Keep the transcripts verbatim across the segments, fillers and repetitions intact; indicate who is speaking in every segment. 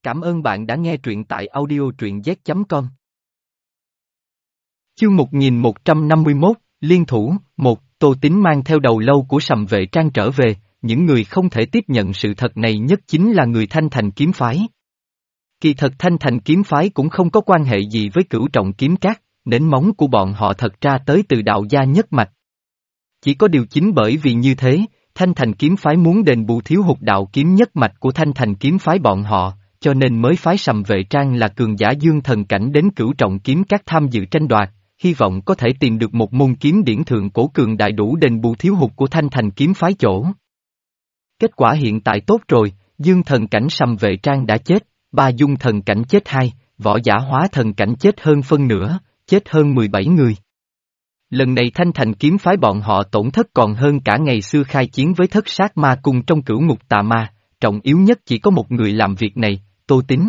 Speaker 1: Cảm ơn bạn đã nghe truyện tại audio truyện z chấm com. Chương một nghìn một trăm năm mươi mốt, Liên thủ, một, Tô Tín mang theo đầu lâu của Sầm Vệ Trang trở về, những người không thể tiếp nhận sự thật này nhất chính là người Thanh Thành kiếm phái. Kỳ thật Thanh Thành kiếm phái cũng không có quan hệ gì với Cửu Trọng kiếm các, nến móng của bọn họ thật ra tới từ đạo gia nhất mạch. Chỉ có điều chính bởi vì như thế, Thanh Thành kiếm phái muốn đền bù thiếu hụt đạo kiếm nhất mạch của Thanh Thành kiếm phái bọn họ, cho nên mới phái Sầm Vệ Trang là cường giả dương thần cảnh đến Cửu Trọng kiếm các tham dự tranh đoạt, hy vọng có thể tìm được một môn kiếm điển thượng cổ cường đại đủ đền bù thiếu hụt của Thanh Thành kiếm phái chỗ. Kết quả hiện tại tốt rồi, dương thần cảnh Sầm Vệ Trang đã chết, ba dung thần cảnh chết hai, võ giả hóa thần cảnh chết hơn phân nửa, chết hơn mười bảy người. Lần này Thanh Thành kiếm phái bọn họ tổn thất còn hơn cả ngày xưa khai chiến với Thất Sát Ma Cung trong Cửu Ngục Tà Ma, trọng yếu nhất chỉ có một người làm việc này, Tô Tín.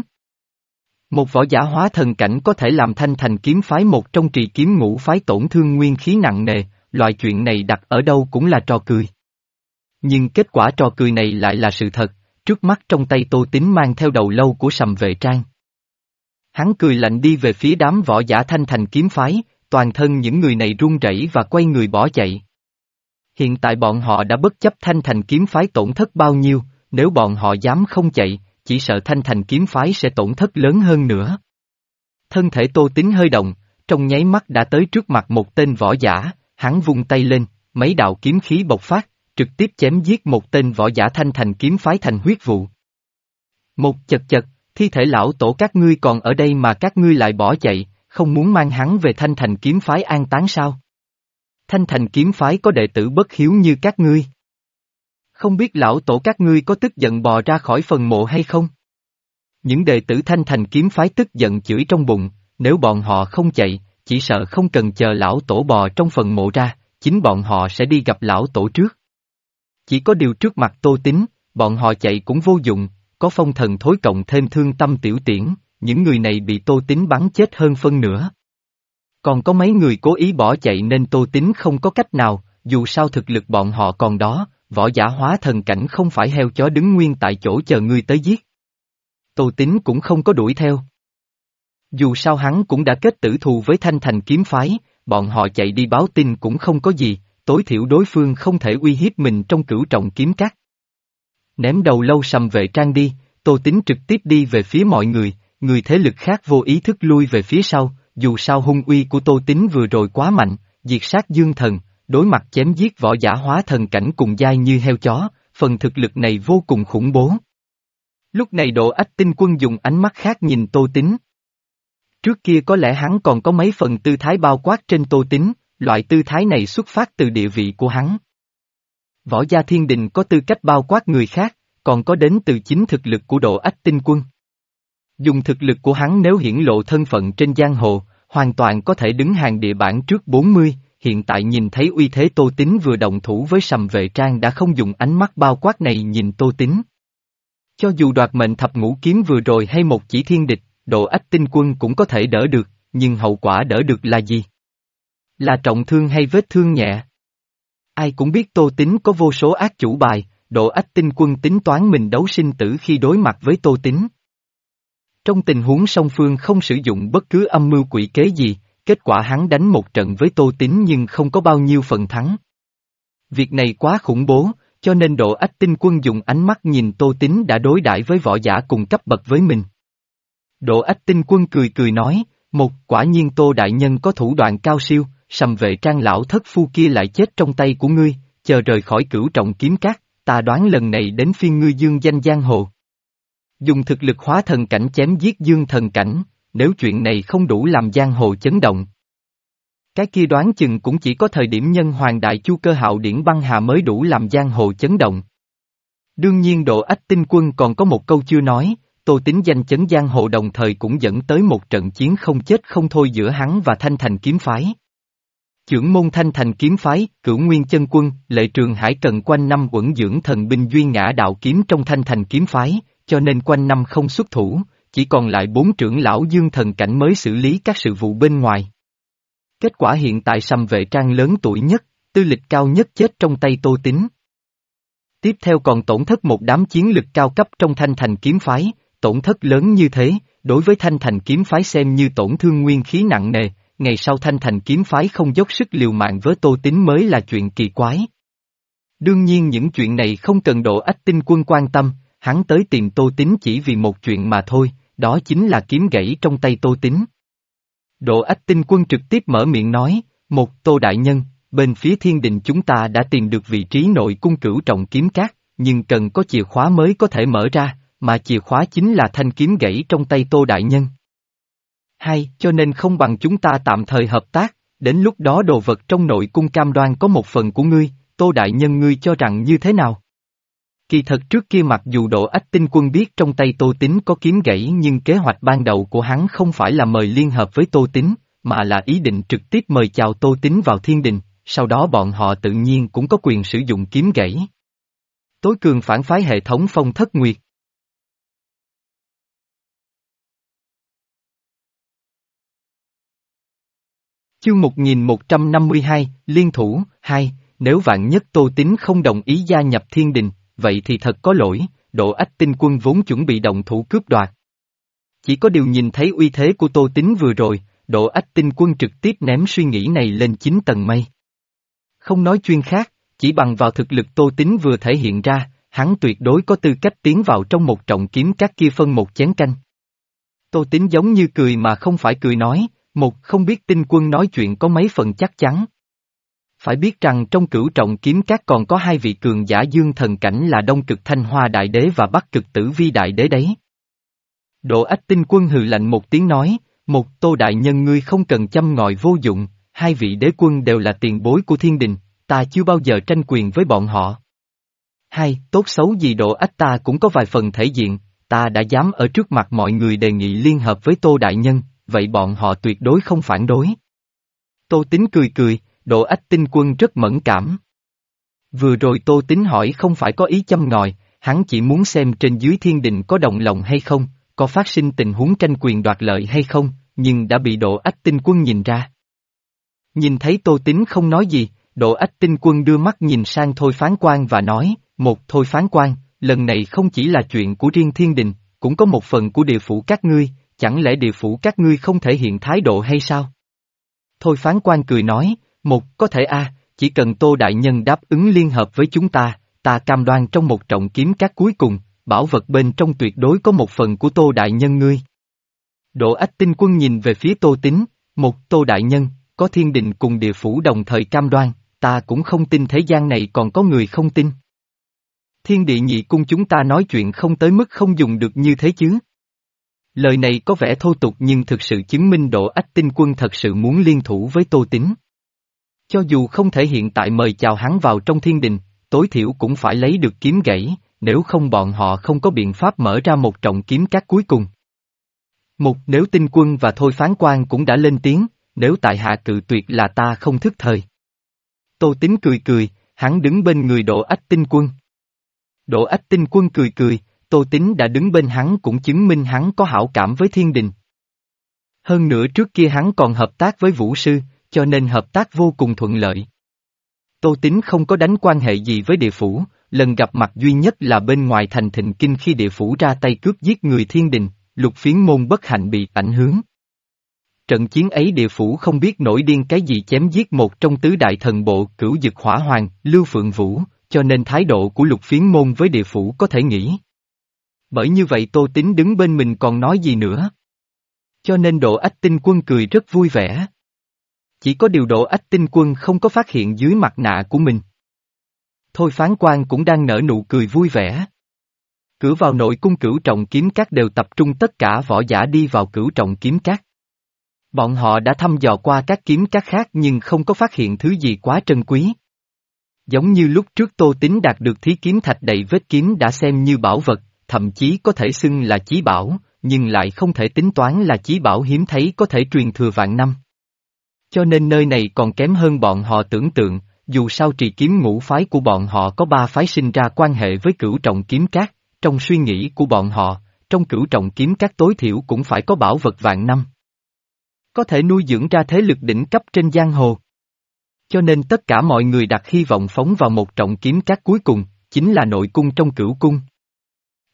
Speaker 1: Một võ giả hóa thần cảnh có thể làm Thanh Thành kiếm phái một trong trì kiếm ngũ phái tổn thương nguyên khí nặng nề, loại chuyện này đặt ở đâu cũng là trò cười. Nhưng kết quả trò cười này lại là sự thật, trước mắt trong tay Tô Tín mang theo đầu lâu của Sầm Vệ Trang. Hắn cười lạnh đi về phía đám võ giả Thanh Thành kiếm phái, toàn thân những người này run rẩy và quay người bỏ chạy. Hiện tại bọn họ đã bất chấp Thanh Thành kiếm phái tổn thất bao nhiêu, nếu bọn họ dám không chạy, chỉ sợ Thanh Thành kiếm phái sẽ tổn thất lớn hơn nữa. Thân thể Tô Tín hơi động, trong nháy mắt đã tới trước mặt một tên võ giả, hắn vung tay lên, mấy đạo kiếm khí bộc phát, trực tiếp chém giết một tên võ giả Thanh Thành kiếm phái thành huyết vụ. Một chật chật, thi thể lão tổ các ngươi còn ở đây mà các ngươi lại bỏ chạy, không muốn mang hắn về Thanh Thành kiếm phái an táng sao? Thanh Thành kiếm phái có đệ tử bất hiếu như các ngươi. Không biết lão tổ các ngươi có tức giận bò ra khỏi phần mộ hay không? Những đệ tử Thanh Thành kiếm phái tức giận chửi trong bụng, nếu bọn họ không chạy, chỉ sợ không cần chờ lão tổ bò trong phần mộ ra, chính bọn họ sẽ đi gặp lão tổ trước. Chỉ có điều trước mặt Tô Tín, bọn họ chạy cũng vô dụng, có phong thần thối cộng thêm thương tâm tiểu tiễn, những người này bị Tô Tín bắn chết hơn phân nửa. Còn có mấy người cố ý bỏ chạy nên Tô Tín không có cách nào, dù sao thực lực bọn họ còn đó, võ giả hóa thần cảnh không phải heo chó đứng nguyên tại chỗ chờ ngươi tới giết. Tô Tín cũng không có đuổi theo. Dù sao hắn cũng đã kết tử thù với Thanh Thành kiếm phái, bọn họ chạy đi báo tin cũng không có gì, tối thiểu đối phương không thể uy hiếp mình trong Cửu Trọng kiếm các. Ném đầu lâu Sầm Vệ Trang đi, Tô Tín trực tiếp đi về phía mọi người, người thế lực khác vô ý thức lui về phía sau, dù sao hung uy của Tô Tín vừa rồi quá mạnh, diệt sát dương thần, đối mặt chém giết võ giả hóa thần cảnh cùng giai như heo chó, phần thực lực này vô cùng khủng bố. Lúc này Độ Ách Tinh Quân dùng ánh mắt khác nhìn Tô Tín. Trước kia có lẽ hắn còn có mấy phần tư thái bao quát trên Tô Tín, loại tư thái này xuất phát từ địa vị của hắn. Võ gia thiên đình có tư cách bao quát người khác, còn có đến từ chính thực lực của Độ Ách Tinh Quân. Dùng thực lực của hắn nếu hiển lộ thân phận trên giang hồ, hoàn toàn có thể đứng hàng địa bảng trước bốn mươi, hiện tại nhìn thấy uy thế Tô Tín vừa động thủ với Sầm Vệ Trang đã không dùng ánh mắt bao quát này nhìn Tô Tín. Cho dù đoạt mệnh thập ngũ kiếm vừa rồi hay một chỉ thiên địch, Độ Ách Tinh Quân cũng có thể đỡ được, nhưng hậu quả đỡ được là gì? Là trọng thương hay vết thương nhẹ? Ai cũng biết Tô Tín có vô số ác chủ bài, Độ Ách Tinh Quân tính toán mình đấu sinh tử khi đối mặt với Tô Tín. Trong tình huống song phương không sử dụng bất cứ âm mưu quỷ kế gì, kết quả hắn đánh một trận với Tô Tín nhưng không có bao nhiêu phần thắng. Việc này quá khủng bố, cho nên Độ Ách Tinh Quân dùng ánh mắt nhìn Tô Tín đã đối đãi với võ giả cùng cấp bậc với mình. Độ Ách Tinh Quân cười cười nói, một quả nhiên Tô đại nhân có thủ đoạn cao siêu, Sầm Vệ Trang lão thất phu kia lại chết trong tay của ngươi, chờ rời khỏi Cửu Trọng kiếm các, ta đoán lần này đến phiên ngươi dương danh giang hồ. Dùng thực lực hóa thần cảnh chém giết dương thần cảnh, nếu chuyện này không đủ làm giang hồ chấn động. Cái kia đoán chừng cũng chỉ có thời điểm nhân hoàng đại chu cơ hạo điển băng hà mới đủ làm giang hồ chấn động. Đương nhiên Độ Ách Tinh Quân còn có một câu chưa nói, Tô Tín danh chấn giang hồ đồng thời cũng dẫn tới một trận chiến không chết không thôi giữa hắn và Thanh Thành kiếm phái. Chưởng môn Thanh Thành kiếm phái, Cửu Nguyên Chân Quân, Lệ Trường Hải cần quanh năm uẩn dưỡng thần binh duyên ngã đạo kiếm trong Thanh Thành kiếm phái, cho nên quanh năm không xuất thủ, chỉ còn lại bốn trưởng lão dương thần cảnh mới xử lý các sự vụ bên ngoài. Kết quả hiện tại Sầm Vệ Trang lớn tuổi nhất, tư lịch cao nhất chết trong tay Tô Tín. Tiếp theo còn tổn thất một đám chiến lực cao cấp trong Thanh Thành kiếm phái, Tổn thất lớn như thế, đối với Thanh Thành kiếm phái xem như tổn thương nguyên khí nặng nề, ngày sau Thanh Thành kiếm phái không dốc sức liều mạng với Tô Tín mới là chuyện kỳ quái. Đương nhiên những chuyện này không cần Độ Ách Tinh Quân quan tâm, hắn tới tìm Tô Tín chỉ vì một chuyện mà thôi, đó chính là kiếm gãy trong tay Tô Tín. Độ Ách Tinh Quân trực tiếp mở miệng nói, một Tô Đại Nhân, bên phía thiên đình chúng ta đã tìm được vị trí nội cung Cửu Trọng Kiếm Các, nhưng cần có chìa khóa mới có thể mở ra, mà chìa khóa chính là thanh kiếm gãy trong tay Tô Đại Nhân. Hai, cho nên không bằng chúng ta tạm thời hợp tác, đến lúc đó đồ vật trong nội cung cam đoan có một phần của ngươi, Tô Đại Nhân ngươi cho rằng như thế nào? Kỳ thật trước kia mặc dù Độ Ách Tinh Quân biết trong tay Tô Tín có kiếm gãy nhưng kế hoạch ban đầu của hắn không phải là mời liên hợp với Tô Tín, mà là ý định trực tiếp mời chào Tô Tín vào thiên đình, sau đó bọn họ tự nhiên cũng có quyền sử dụng kiếm gãy. Tối cường phản phái hệ thống Phong Thất Nguyệt. Chương một nghìn một trăm năm mươi hai, Liên Thủ, hai, nếu vạn nhất Tô Tín không đồng ý gia nhập thiên đình, vậy thì thật có lỗi, Độ Ách Tinh Quân vốn chuẩn bị động thủ cướp đoạt. Chỉ có điều nhìn thấy uy thế của Tô Tín vừa rồi, Độ Ách Tinh Quân trực tiếp ném suy nghĩ này lên chín tầng mây. Không nói chuyên khác, chỉ bằng vào thực lực Tô Tín vừa thể hiện ra, hắn tuyệt đối có tư cách tiến vào trong một trọng kiếm các kia phân một chén canh. Tô Tín giống như cười mà không phải cười nói, một không biết Tinh Quân nói chuyện có mấy phần chắc chắn. Phải biết rằng trong Cửu Trọng Kiếm Các còn có hai vị cường giả dương thần cảnh là Đông Cực Thanh Hoa Đại Đế và Bắc Cực Tử Vi Đại Đế đấy. Độ Ách Tinh Quân hừ lạnh một tiếng nói, một Tô Đại Nhân ngươi không cần châm ngòi vô dụng, hai vị đế quân đều là tiền bối của thiên đình, ta chưa bao giờ tranh quyền với bọn họ. Hai, tốt xấu gì Độ Ách ta cũng có vài phần thể diện, ta đã dám ở trước mặt mọi người đề nghị liên hợp với Tô Đại Nhân, vậy bọn họ tuyệt đối không phản đối. Tô Tín cười cười, Độ Ách Tinh Quân rất mẫn cảm. Vừa rồi Tô Tín hỏi không phải có ý châm ngòi, hắn chỉ muốn xem trên dưới thiên đình có động lòng hay không, có phát sinh tình huống tranh quyền đoạt lợi hay không, nhưng đã bị Độ Ách Tinh Quân nhìn ra. Nhìn thấy Tô Tín không nói gì, Độ Ách Tinh Quân đưa mắt nhìn sang Thôi Phán Quan và nói, một Thôi Phán Quan, lần này không chỉ là chuyện của riêng thiên đình, cũng có một phần của địa phủ các ngươi, chẳng lẽ địa phủ các ngươi không thể hiện thái độ hay sao? Thôi Phán Quan cười nói, một có thể a, chỉ cần Tô Đại Nhân đáp ứng liên hợp với chúng ta, ta cam đoan trong một trọng kiếm các cuối cùng, bảo vật bên trong tuyệt đối có một phần của Tô Đại Nhân ngươi. Độ Ách Tinh Quân nhìn về phía Tô Tín, một Tô Đại Nhân, có thiên đình cùng địa phủ đồng thời cam đoan, ta cũng không tin thế gian này còn có người không tin. Thiên địa nhị cung chúng ta nói chuyện không tới mức không dùng được như thế chứ. Lời này có vẻ thô tục nhưng thực sự chứng minh Độ Ách Tinh Quân thật sự muốn liên thủ với Tô Tín. Cho dù không thể hiện tại mời chào hắn vào trong thiên đình, tối thiểu cũng phải lấy được kiếm gãy, nếu không bọn họ không có biện pháp mở ra một trọng kiếm các cuối cùng. Một nếu Tinh Quân và Thôi Phán Quan cũng đã lên tiếng, nếu tại hạ cự tuyệt là ta không thức thời. Tô Tín cười cười, hắn đứng bên người Độ Ách Tinh Quân. Độ Ách Tinh Quân cười cười, Tô Tín đã đứng bên hắn cũng chứng minh hắn có hảo cảm với thiên đình. Hơn nữa trước kia hắn còn hợp tác với Vũ Sư, cho nên hợp tác vô cùng thuận lợi. Tô Tín không có đánh quan hệ gì với địa phủ, lần gặp mặt duy nhất là bên ngoài thành Thịnh Kinh khi địa phủ ra tay cướp giết người thiên đình, Lục Phiến Môn bất hạnh bị ảnh hưởng. Trận chiến ấy địa phủ không biết nổi điên cái gì chém giết một trong tứ đại thần bộ Cửu Dực Hỏa Hoàng, Lưu Phượng Vũ, cho nên thái độ của Lục Phiến Môn với địa phủ có thể nghĩ. Bởi như vậy Tô Tín đứng bên mình còn nói gì nữa. Cho nên Độ Ách Tinh Quân cười rất vui vẻ. Chỉ có điều Độ Ách Tinh Quân không có phát hiện dưới mặt nạ của mình. Thôi Phán Quan cũng đang nở nụ cười vui vẻ. Cửa vào nội cung Cửu Trọng Kiếm Các đều tập trung tất cả võ giả đi vào Cửu Trọng Kiếm Các. Bọn họ đã thăm dò qua các kiếm các khác nhưng không có phát hiện thứ gì quá trân quý. Giống như lúc trước Tô Tín đạt được thí kiếm thạch đầy vết kiếm đã xem như bảo vật, thậm chí có thể xưng là chí bảo, nhưng lại không thể tính toán là chí bảo hiếm thấy có thể truyền thừa vạn năm. Cho nên nơi này còn kém hơn bọn họ tưởng tượng, dù sao trì kiếm ngũ phái của bọn họ có ba phái sinh ra quan hệ với Cửu Trọng Kiếm Các, trong suy nghĩ của bọn họ, trong Cửu Trọng Kiếm Các tối thiểu cũng phải có bảo vật vạn năm. Có thể nuôi dưỡng ra thế lực đỉnh cấp trên giang hồ. Cho nên tất cả mọi người đặt hy vọng phóng vào một trọng kiếm các cuối cùng, chính là nội cung trong Cửu Cung.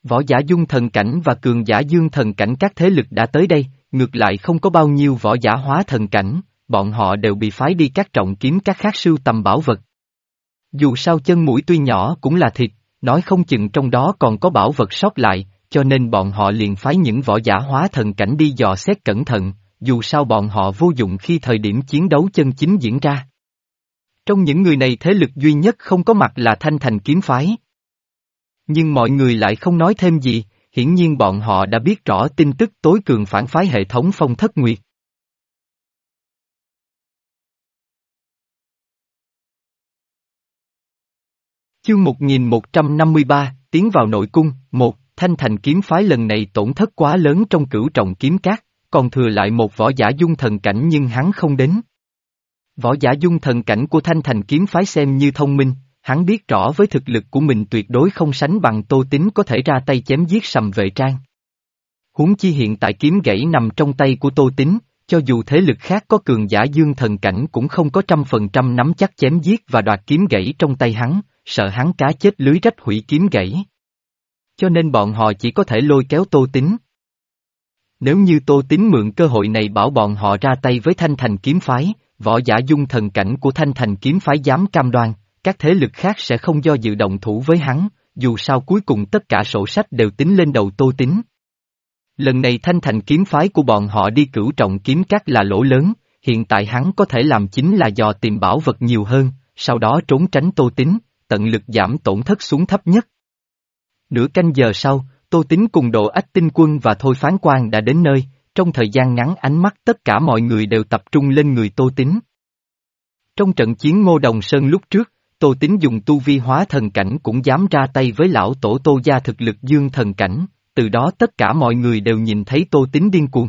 Speaker 1: Võ giả dung thần cảnh và cường giả dương thần cảnh các thế lực đã tới đây, ngược lại không có bao nhiêu võ giả hóa thần cảnh, bọn họ đều bị phái đi các trọng kiếm các khác sưu tầm bảo vật. Dù sao chân mũi tuy nhỏ cũng là thịt, nói không chừng trong đó còn có bảo vật sót lại, cho nên bọn họ liền phái những võ giả hóa thần cảnh đi dò xét cẩn thận, dù sao bọn họ vô dụng khi thời điểm chiến đấu chân chính diễn ra. Trong những người này thế lực duy nhất không có mặt là Thanh Thành kiếm phái. Nhưng mọi người lại không nói thêm gì, hiển nhiên bọn họ đã biết rõ tin tức tối cường phản phái hệ thống Phong Thất Nguyệt. Chương một nghìn một trăm năm mươi ba, tiến vào nội cung. Một, Thanh Thành kiếm phái lần này tổn thất quá lớn trong cửu trọng kiếm cát, còn thừa lại một võ giả dung thần cảnh nhưng hắn không đến. Võ giả dung thần cảnh của Thanh Thành kiếm phái xem như thông minh, hắn biết rõ với thực lực của mình tuyệt đối không sánh bằng Tô Tín có thể ra tay chém giết Sầm Vệ Trang. Huống chi hiện tại kiếm gãy nằm trong tay của Tô Tín, cho dù thế lực khác có cường giả dương thần cảnh cũng không có trăm phần trăm nắm chắc chém giết và đoạt kiếm gãy trong tay hắn, sợ hắn cá chết lưới rách hủy kiếm gãy. Cho nên bọn họ chỉ có thể lôi kéo Tô Tín. Nếu như Tô Tín mượn cơ hội này bảo bọn họ ra tay với Thanh Thành kiếm phái, võ giả dung thần cảnh của Thanh Thành kiếm phái dám cam đoan, các thế lực khác sẽ không do dự động thủ với hắn, dù sao cuối cùng tất cả sổ sách đều tính lên đầu Tô Tín. Lần này Thanh Thành kiếm phái của bọn họ đi cửu trọng kiếm cát là lỗ lớn, hiện tại hắn có thể làm chính là dò tìm bảo vật nhiều hơn, sau đó trốn tránh Tô Tín, tận lực giảm tổn thất xuống thấp nhất. Nửa canh giờ sau, Tô Tín cùng Độ Ách Tinh Quân và Thôi Phán Quan đã đến nơi, trong thời gian ngắn ánh mắt tất cả mọi người đều tập trung lên người Tô Tín. Trong trận chiến Ngô Đồng Sơn lúc trước, Tô Tín dùng tu vi hóa thần cảnh cũng dám ra tay với lão tổ Tô gia thực lực dương thần cảnh, từ đó tất cả mọi người đều nhìn thấy Tô Tín điên cuồng.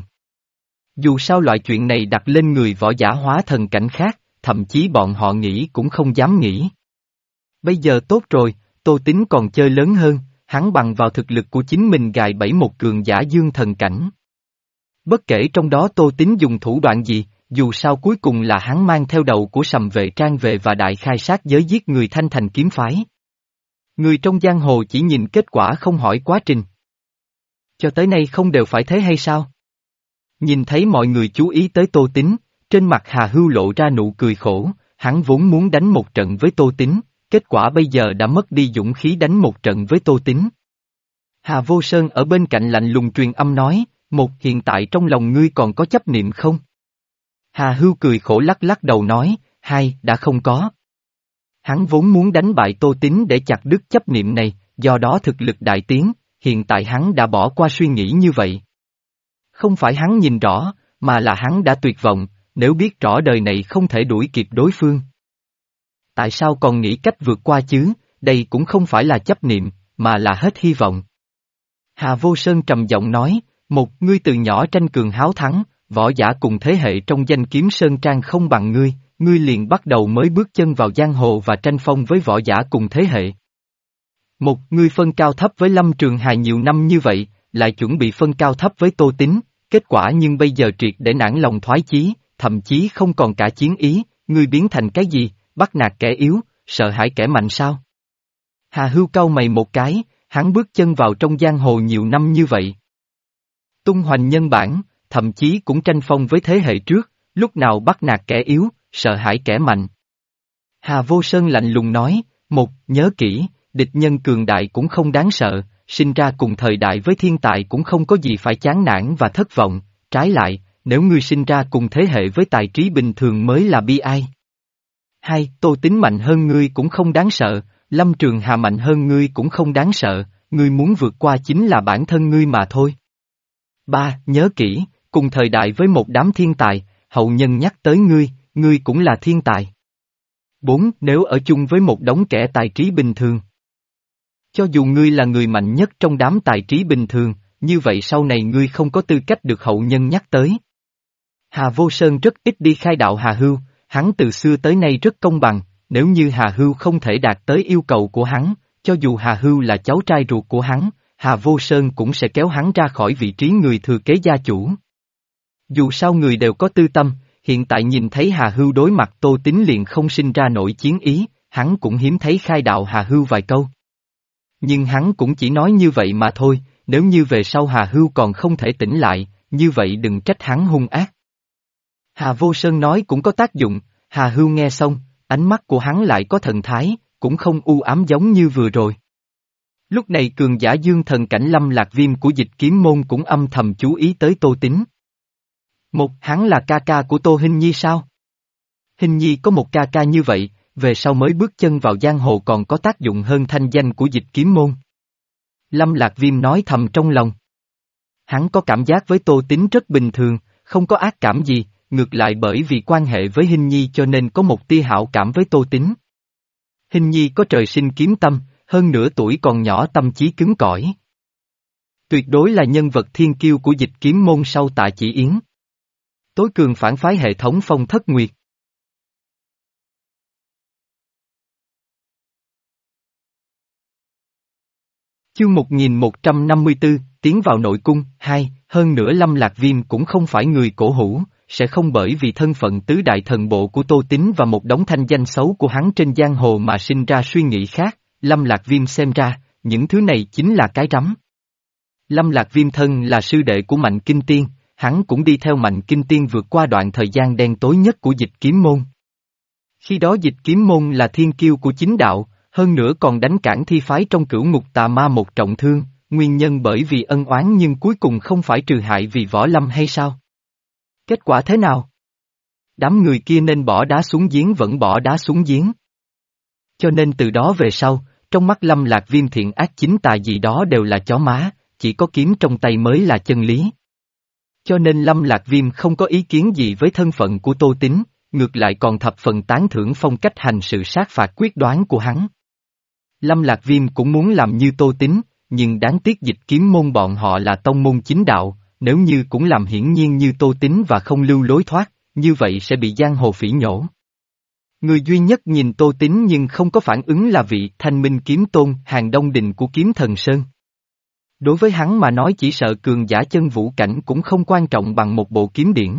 Speaker 1: Dù sao loại chuyện này đặt lên người võ giả hóa thần cảnh khác, thậm chí bọn họ nghĩ cũng không dám nghĩ. Bây giờ tốt rồi, Tô Tín còn chơi lớn hơn, hắn bằng vào thực lực của chính mình gài bẫy một cường giả dương thần cảnh. Bất kể trong đó Tô Tín dùng thủ đoạn gì, dù sao cuối cùng là hắn mang theo đầu của Sầm Vệ Trang về và đại khai sát giới giết người Thanh Thành kiếm phái. Người trong giang hồ chỉ nhìn kết quả không hỏi quá trình. Cho tới nay không đều phải thế hay sao? Nhìn thấy mọi người chú ý tới Tô Tín, trên mặt Hà Hưu lộ ra nụ cười khổ, hắn vốn muốn đánh một trận với Tô Tín, kết quả bây giờ đã mất đi dũng khí đánh một trận với Tô Tín. Hà Vô Sơn ở bên cạnh lạnh lùng truyền âm nói, một hiện tại trong lòng ngươi còn có chấp niệm không? Hà Hưu cười khổ lắc lắc đầu nói, hai, đã không có. Hắn vốn muốn đánh bại Tô Tín để chặt đứt chấp niệm này, do đó thực lực đại tiến, hiện tại hắn đã bỏ qua suy nghĩ như vậy. Không phải hắn nhìn rõ, mà là hắn đã tuyệt vọng, nếu biết rõ đời này không thể đuổi kịp đối phương. Tại sao còn nghĩ cách vượt qua chứ, đây cũng không phải là chấp niệm, mà là hết hy vọng. Hà Vô Sơn trầm giọng nói, một, ngươi từ nhỏ tranh cường háo thắng, võ giả cùng thế hệ trong danh kiếm Sơn Trang không bằng ngươi, ngươi liền bắt đầu mới bước chân vào giang hồ và tranh phong với võ giả cùng thế hệ. Một, ngươi phân cao thấp với Lâm Trường Hài nhiều năm như vậy, lại chuẩn bị phân cao thấp với Tô Tín, kết quả nhưng bây giờ triệt để nản lòng thoái chí, thậm chí không còn cả chiến ý, ngươi biến thành cái gì, bắt nạt kẻ yếu, sợ hãi kẻ mạnh sao? Hà Hưu cau mày một cái, hắn bước chân vào trong giang hồ nhiều năm như vậy. Tung hoành nhân bản, thậm chí cũng tranh phong với thế hệ trước, lúc nào bắt nạt kẻ yếu, sợ hãi kẻ mạnh. Hà Vô Sơn lạnh lùng nói, một, nhớ kỹ, địch nhân cường đại cũng không đáng sợ, sinh ra cùng thời đại với thiên tài cũng không có gì phải chán nản và thất vọng, trái lại, nếu ngươi sinh ra cùng thế hệ với tài trí bình thường mới là bi ai. Hai, Tô Tín mạnh hơn ngươi cũng không đáng sợ, Lâm Trường Hà mạnh hơn ngươi cũng không đáng sợ, ngươi muốn vượt qua chính là bản thân ngươi mà thôi. Ba, nhớ kỹ, cùng thời đại với một đám thiên tài, hậu nhân nhắc tới ngươi, ngươi cũng là thiên tài. Bốn, nếu ở chung với một đống kẻ tài trí bình thường. Cho dù ngươi là người mạnh nhất trong đám tài trí bình thường, như vậy sau này ngươi không có tư cách được hậu nhân nhắc tới. Hà Vô Sơn rất ít đi khai đạo Hà Hưu, hắn từ xưa tới nay rất công bằng, nếu như Hà Hưu không thể đạt tới yêu cầu của hắn, cho dù Hà Hưu là cháu trai ruột của hắn, Hà Vô Sơn cũng sẽ kéo hắn ra khỏi vị trí người thừa kế gia chủ. Dù sao người đều có tư tâm, hiện tại nhìn thấy Hà Hưu đối mặt Tô Tín liền không sinh ra nổi chiến ý, hắn cũng hiếm thấy khai đạo Hà Hưu vài câu. Nhưng hắn cũng chỉ nói như vậy mà thôi, nếu như về sau Hà Hưu còn không thể tỉnh lại, như vậy đừng trách hắn hung ác. Hà Vô Sơn nói cũng có tác dụng, Hà Hưu nghe xong, ánh mắt của hắn lại có thần thái, cũng không u ám giống như vừa rồi. Lúc này cường giả dương thần cảnh Lâm Lạc Viêm của Dịch Kiếm Môn cũng âm thầm chú ý tới Tô Tín. Một, hắn là ca ca của Tô Hinh Nhi sao? Hinh Nhi có một ca ca như vậy, về sau mới bước chân vào giang hồ còn có tác dụng hơn thanh danh của Dịch Kiếm Môn. Lâm Lạc Viêm nói thầm trong lòng. Hắn có cảm giác với Tô Tín rất bình thường, không có ác cảm gì, ngược lại bởi vì quan hệ với Hinh Nhi cho nên có một tia hảo cảm với Tô Tín. Hinh Nhi có trời sinh kiếm tâm, hơn nửa tuổi còn nhỏ tâm trí cứng cỏi. Tuyệt đối là nhân vật thiên kiêu của Dịch Kiếm Môn sau Tạ Chỉ Yến. Tối cường phản phái hệ thống Phong Thất Nguyệt. Chương một nghìn một trăm năm mươi tư, tiến vào nội cung, hai, hơn nữa Lâm Lạc Viêm cũng không phải người cổ hủ, sẽ không bởi vì thân phận tứ đại thần bộ của Tô Tín và một đống thanh danh xấu của hắn trên giang hồ mà sinh ra suy nghĩ khác, Lâm Lạc Viêm xem ra, những thứ này chính là cái rắm. Lâm Lạc Viêm thân là sư đệ của Mạnh Kinh Tiên, hắn cũng đi theo Mạnh Kinh Tiên vượt qua đoạn thời gian đen tối nhất của Dịch Kiếm Môn. Khi đó Dịch Kiếm Môn là thiên kiêu của chính đạo, hơn nữa còn đánh cản thi phái trong cửu ngục tà ma một trọng thương, nguyên nhân bởi vì ân oán nhưng cuối cùng không phải trừ hại vì võ lâm hay sao? Kết quả thế nào? Đám người kia nên bỏ đá xuống giếng vẫn bỏ đá xuống giếng. Cho nên từ đó về sau, trong mắt Lâm Lạc Viêm thiện ác chính tà gì đó đều là chó má, chỉ có kiếm trong tay mới là chân lý. Cho nên Lâm Lạc Viêm không có ý kiến gì với thân phận của Tô Tín, ngược lại còn thập phần tán thưởng phong cách hành sự sát phạt quyết đoán của hắn. Lâm Lạc Viêm cũng muốn làm như Tô Tín, nhưng đáng tiếc Dịch Kiếm Môn bọn họ là tông môn chính đạo, nếu như cũng làm hiển nhiên như Tô Tín và không lưu lối thoát, như vậy sẽ bị giang hồ phỉ nhổ. Người duy nhất nhìn Tô Tín nhưng không có phản ứng là vị Thanh Minh Kiếm Tôn Hàng Đông Đình của Kiếm Thần Sơn. Đối với hắn mà nói chỉ sợ cường giả chân vũ cảnh cũng không quan trọng bằng một bộ kiếm điển.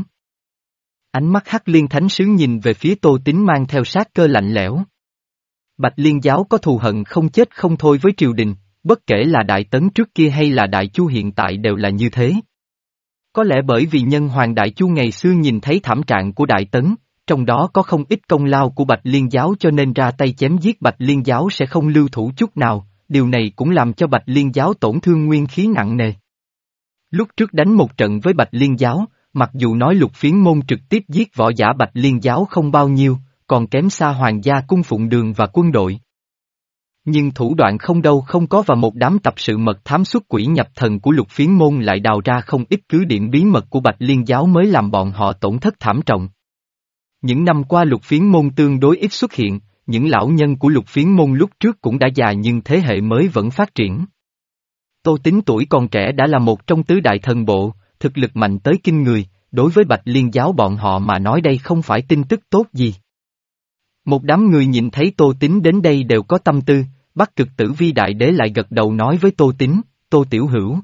Speaker 1: Ánh mắt Hắc Liên Thánh Sứ nhìn về phía Tô Tín mang theo sát cơ lạnh lẽo. Bạch Liên giáo có thù hận không chết không thôi với triều đình, bất kể là Đại Tấn trước kia hay là Đại Chu hiện tại đều là như thế. Có lẽ bởi vì nhân hoàng Đại Chu ngày xưa nhìn thấy thảm trạng của Đại Tấn, trong đó có không ít công lao của Bạch Liên giáo cho nên ra tay chém giết Bạch Liên giáo sẽ không lưu thủ chút nào, điều này cũng làm cho Bạch Liên giáo tổn thương nguyên khí nặng nề. Lúc trước đánh một trận với Bạch Liên giáo, mặc dù nói Lục Phiến môn trực tiếp giết võ giả Bạch Liên giáo không bao nhiêu, còn kém xa hoàng gia cung phụng đường và quân đội. Nhưng thủ đoạn không đâu không có và một đám tập sự mật thám xuất quỷ nhập thần của Lục Phiến môn lại đào ra không ít cứ điểm bí mật của Bạch Liên giáo mới làm bọn họ tổn thất thảm trọng. Những năm qua Lục Phiến môn tương đối ít xuất hiện, những lão nhân của Lục Phiến môn lúc trước cũng đã già nhưng thế hệ mới vẫn phát triển. Tô Tín tuổi còn trẻ đã là một trong tứ đại thần bộ, thực lực mạnh tới kinh người, đối với Bạch Liên giáo bọn họ mà nói đây không phải tin tức tốt gì. Một đám người nhìn thấy Tô Tín đến đây đều có tâm tư, Bắc Cực Tử Vi Đại Đế lại gật đầu nói với Tô Tín, Tô Tiểu Hữu.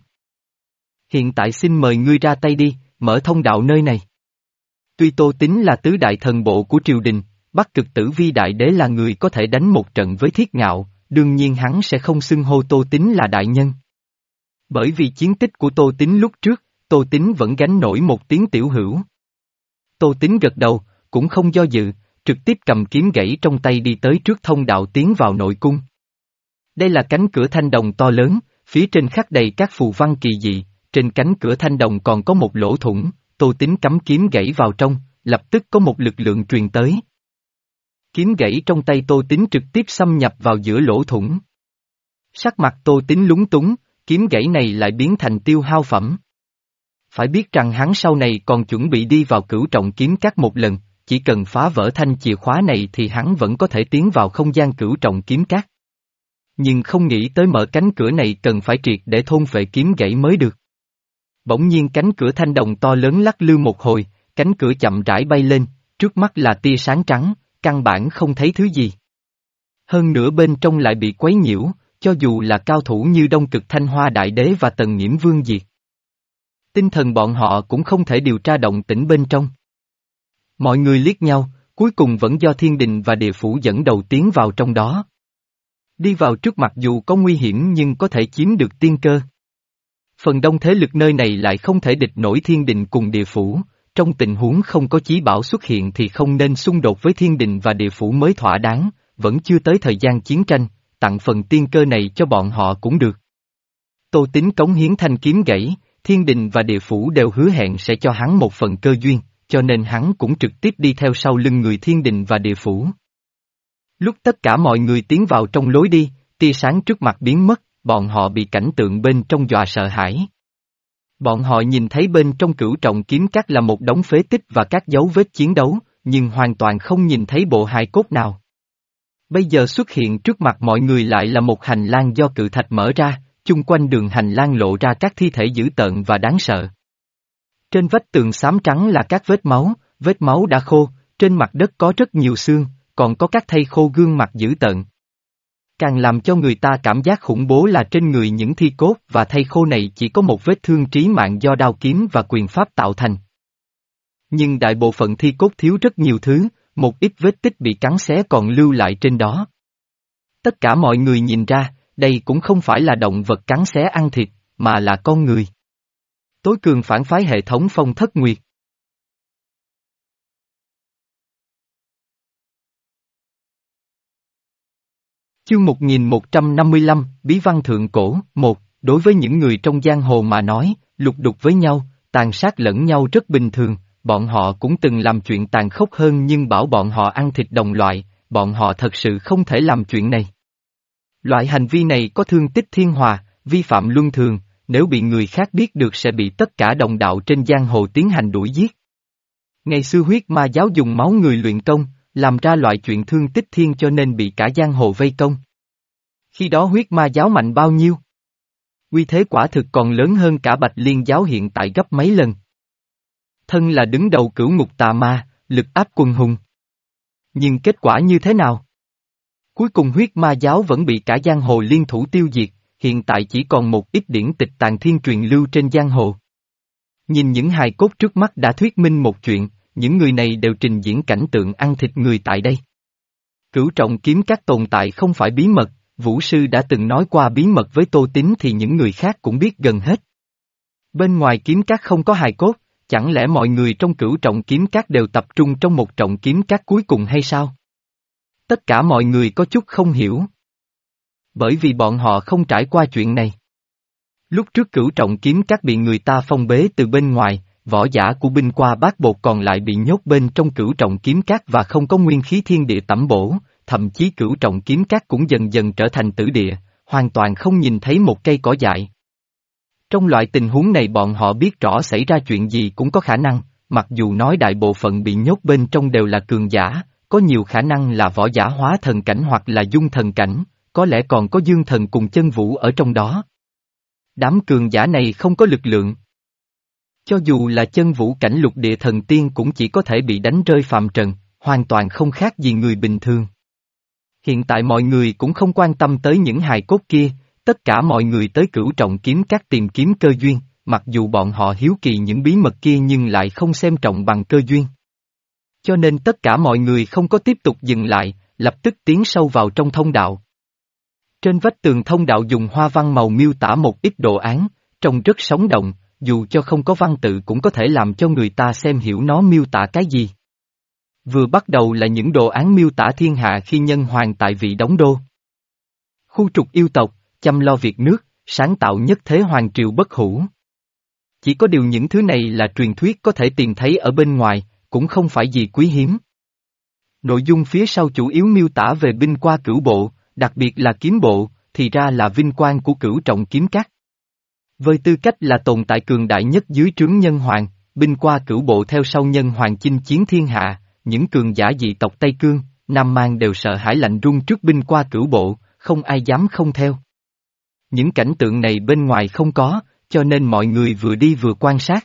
Speaker 1: Hiện tại xin mời ngươi ra tay đi, mở thông đạo nơi này. Tuy Tô Tín là tứ đại thần bộ của triều đình, Bắc Cực Tử Vi Đại Đế là người có thể đánh một trận với Thiết Ngạo, đương nhiên hắn sẽ không xưng hô Tô Tín là đại nhân. Bởi vì chiến tích của Tô Tín lúc trước, Tô Tín vẫn gánh nổi một tiếng tiểu hữu. Tô Tín gật đầu, cũng không do dự, trực tiếp cầm kiếm gãy trong tay đi tới trước thông đạo tiến vào nội cung. Đây là cánh cửa thanh đồng to lớn, phía trên khắc đầy các phù văn kỳ dị, trên cánh cửa thanh đồng còn có một lỗ thủng, Tô Tín cắm kiếm gãy vào trong, lập tức có một lực lượng truyền tới. Kiếm gãy trong tay Tô Tín trực tiếp xâm nhập vào giữa lỗ thủng. Sắc mặt Tô Tín lúng túng, kiếm gãy này lại biến thành tiêu hao phẩm. Phải biết rằng hắn sau này còn chuẩn bị đi vào cửu trọng kiếm các một lần, chỉ cần phá vỡ thanh chìa khóa này thì hắn vẫn có thể tiến vào không gian cửu trọng kiếm các. Nhưng không nghĩ tới mở cánh cửa này cần phải triệt để thôn phệ kiếm gãy mới được. Bỗng nhiên cánh cửa thanh đồng to lớn lắc lư một hồi, cánh cửa chậm rãi bay lên, trước mắt là tia sáng trắng, căn bản không thấy thứ gì. Hơn nữa bên trong lại bị quấy nhiễu, cho dù là cao thủ như Đông Cực Thanh Hoa Đại Đế và Tần Nghiễm Vương diệt. Tinh thần bọn họ cũng không thể điều tra động tĩnh bên trong. Mọi người liếc nhau, cuối cùng vẫn do thiên đình và địa phủ dẫn đầu tiến vào trong đó. Đi vào trước mặc dù có nguy hiểm nhưng có thể chiếm được tiên cơ. Phần đông thế lực nơi này lại không thể địch nổi thiên đình cùng địa phủ, trong tình huống không có chí bảo xuất hiện thì không nên xung đột với thiên đình và địa phủ mới thỏa đáng, vẫn chưa tới thời gian chiến tranh, tặng phần tiên cơ này cho bọn họ cũng được. Tô Tín cống hiến thanh kiếm gãy, thiên đình và địa phủ đều hứa hẹn sẽ cho hắn một phần cơ duyên, cho nên hắn cũng trực tiếp đi theo sau lưng người thiên đình và địa phủ. Lúc tất cả mọi người tiến vào trong lối đi, tia sáng trước mặt biến mất, bọn họ bị cảnh tượng bên trong dọa sợ hãi. Bọn họ nhìn thấy bên trong cửu trọng kiếm các là một đống phế tích và các dấu vết chiến đấu, nhưng hoàn toàn không nhìn thấy bộ hài cốt nào. Bây giờ xuất hiện trước mặt mọi người lại là một hành lang do cự thạch mở ra, chung quanh đường hành lang lộ ra các thi thể dữ tợn và đáng sợ. Trên vách tường xám trắng là các vết máu, vết máu đã khô, trên mặt đất có rất nhiều xương, còn có các thây khô gương mặt dữ tợn. Càng làm cho người ta cảm giác khủng bố là trên người những thi cốt và thây khô này chỉ có một vết thương trí mạng do đao kiếm và quyền pháp tạo thành. Nhưng đại bộ phận thi cốt thiếu rất nhiều thứ, một ít vết tích bị cắn xé còn lưu lại trên đó. Tất cả mọi người nhìn ra, đây cũng không phải là động vật cắn xé ăn thịt, mà là con người. Tối cường phản phái hệ thống Phong Thất Nguyệt. Chương một nghìn một trăm năm mươi lăm, Bí văn thượng cổ, một, đối với những người trong giang hồ mà nói, lục đục với nhau, tàn sát lẫn nhau rất bình thường, bọn họ cũng từng làm chuyện tàn khốc hơn nhưng bảo bọn họ ăn thịt đồng loại, bọn họ thật sự không thể làm chuyện này. Loại hành vi này có thương tích thiên hòa, vi phạm luân thường, nếu bị người khác biết được sẽ bị tất cả đồng đạo trên giang hồ tiến hành đuổi giết. Ngày xưa huyết ma giáo dùng máu người luyện công, làm ra loại chuyện thương tích thiên cho nên bị cả giang hồ vây công. Khi đó huyết ma giáo mạnh bao nhiêu? Uy thế quả thực còn lớn hơn cả Bạch Liên giáo hiện tại gấp mấy lần. Thân là đứng đầu cửu ngục tà ma, lực áp quần hùng. Nhưng kết quả như thế nào? Cuối cùng huyết ma giáo vẫn bị cả giang hồ liên thủ tiêu diệt, hiện tại chỉ còn một ít điển tịch tàn thiên truyền lưu trên giang hồ. Nhìn những hài cốt trước mắt đã thuyết minh một chuyện, những người này đều trình diễn cảnh tượng ăn thịt người tại đây. Cửu trọng kiếm các tồn tại không phải bí mật, Vũ Sư đã từng nói qua bí mật với Tô Tín thì những người khác cũng biết gần hết. Bên ngoài kiếm các không có hài cốt, chẳng lẽ mọi người trong cửu trọng kiếm các đều tập trung trong một trọng kiếm các cuối cùng hay sao? Tất cả mọi người có chút không hiểu. Bởi vì bọn họ không trải qua chuyện này. Lúc trước cửu trọng kiếm các bị người ta phong bế từ bên ngoài, võ giả của binh qua bát bột còn lại bị nhốt bên trong cửu trọng kiếm các và không có nguyên khí thiên địa tẩm bổ, thậm chí cửu trọng kiếm các cũng dần dần trở thành tử địa, hoàn toàn không nhìn thấy một cây cỏ dại. Trong loại tình huống này bọn họ biết rõ xảy ra chuyện gì cũng có khả năng, mặc dù nói đại bộ phận bị nhốt bên trong đều là cường giả, có nhiều khả năng là võ giả hóa thần cảnh hoặc là dung thần cảnh, có lẽ còn có dương thần cùng chân vũ ở trong đó. Đám cường giả này không có lực lượng. Cho dù là chân vũ cảnh lục địa thần tiên cũng chỉ có thể bị đánh rơi phàm trần, hoàn toàn không khác gì người bình thường. Hiện tại mọi người cũng không quan tâm tới những hài cốt kia, tất cả mọi người tới cửu trọng kiếm các tìm kiếm cơ duyên, mặc dù bọn họ hiếu kỳ những bí mật kia nhưng lại không xem trọng bằng cơ duyên. Cho nên tất cả mọi người không có tiếp tục dừng lại, lập tức tiến sâu vào trong thông đạo. Trên vách tường thông đạo dùng hoa văn màu miêu tả một ít đồ án, trông rất sống động, dù cho không có văn tự cũng có thể làm cho người ta xem hiểu nó miêu tả cái gì. Vừa bắt đầu là những đồ án miêu tả thiên hạ khi nhân hoàng tại vị đóng đô. Khu trục yêu tộc, chăm lo việc nước, sáng tạo nhất thế hoàng triều bất hủ. Chỉ có điều những thứ này là truyền thuyết có thể tìm thấy ở bên ngoài, cũng không phải gì quý hiếm. Nội dung phía sau chủ yếu miêu tả về binh qua cửu bộ, đặc biệt là kiếm bộ, thì ra là vinh quang của cửu trọng kiếm các. Với tư cách là tồn tại cường đại nhất dưới trướng nhân hoàng, binh qua cửu bộ theo sau nhân hoàng chinh chiến thiên hạ, những cường giả dị tộc Tây Cương, Nam Mang đều sợ hãi lạnh run trước binh qua cửu bộ, không ai dám không theo. Những cảnh tượng này bên ngoài không có, cho nên mọi người vừa đi vừa quan sát.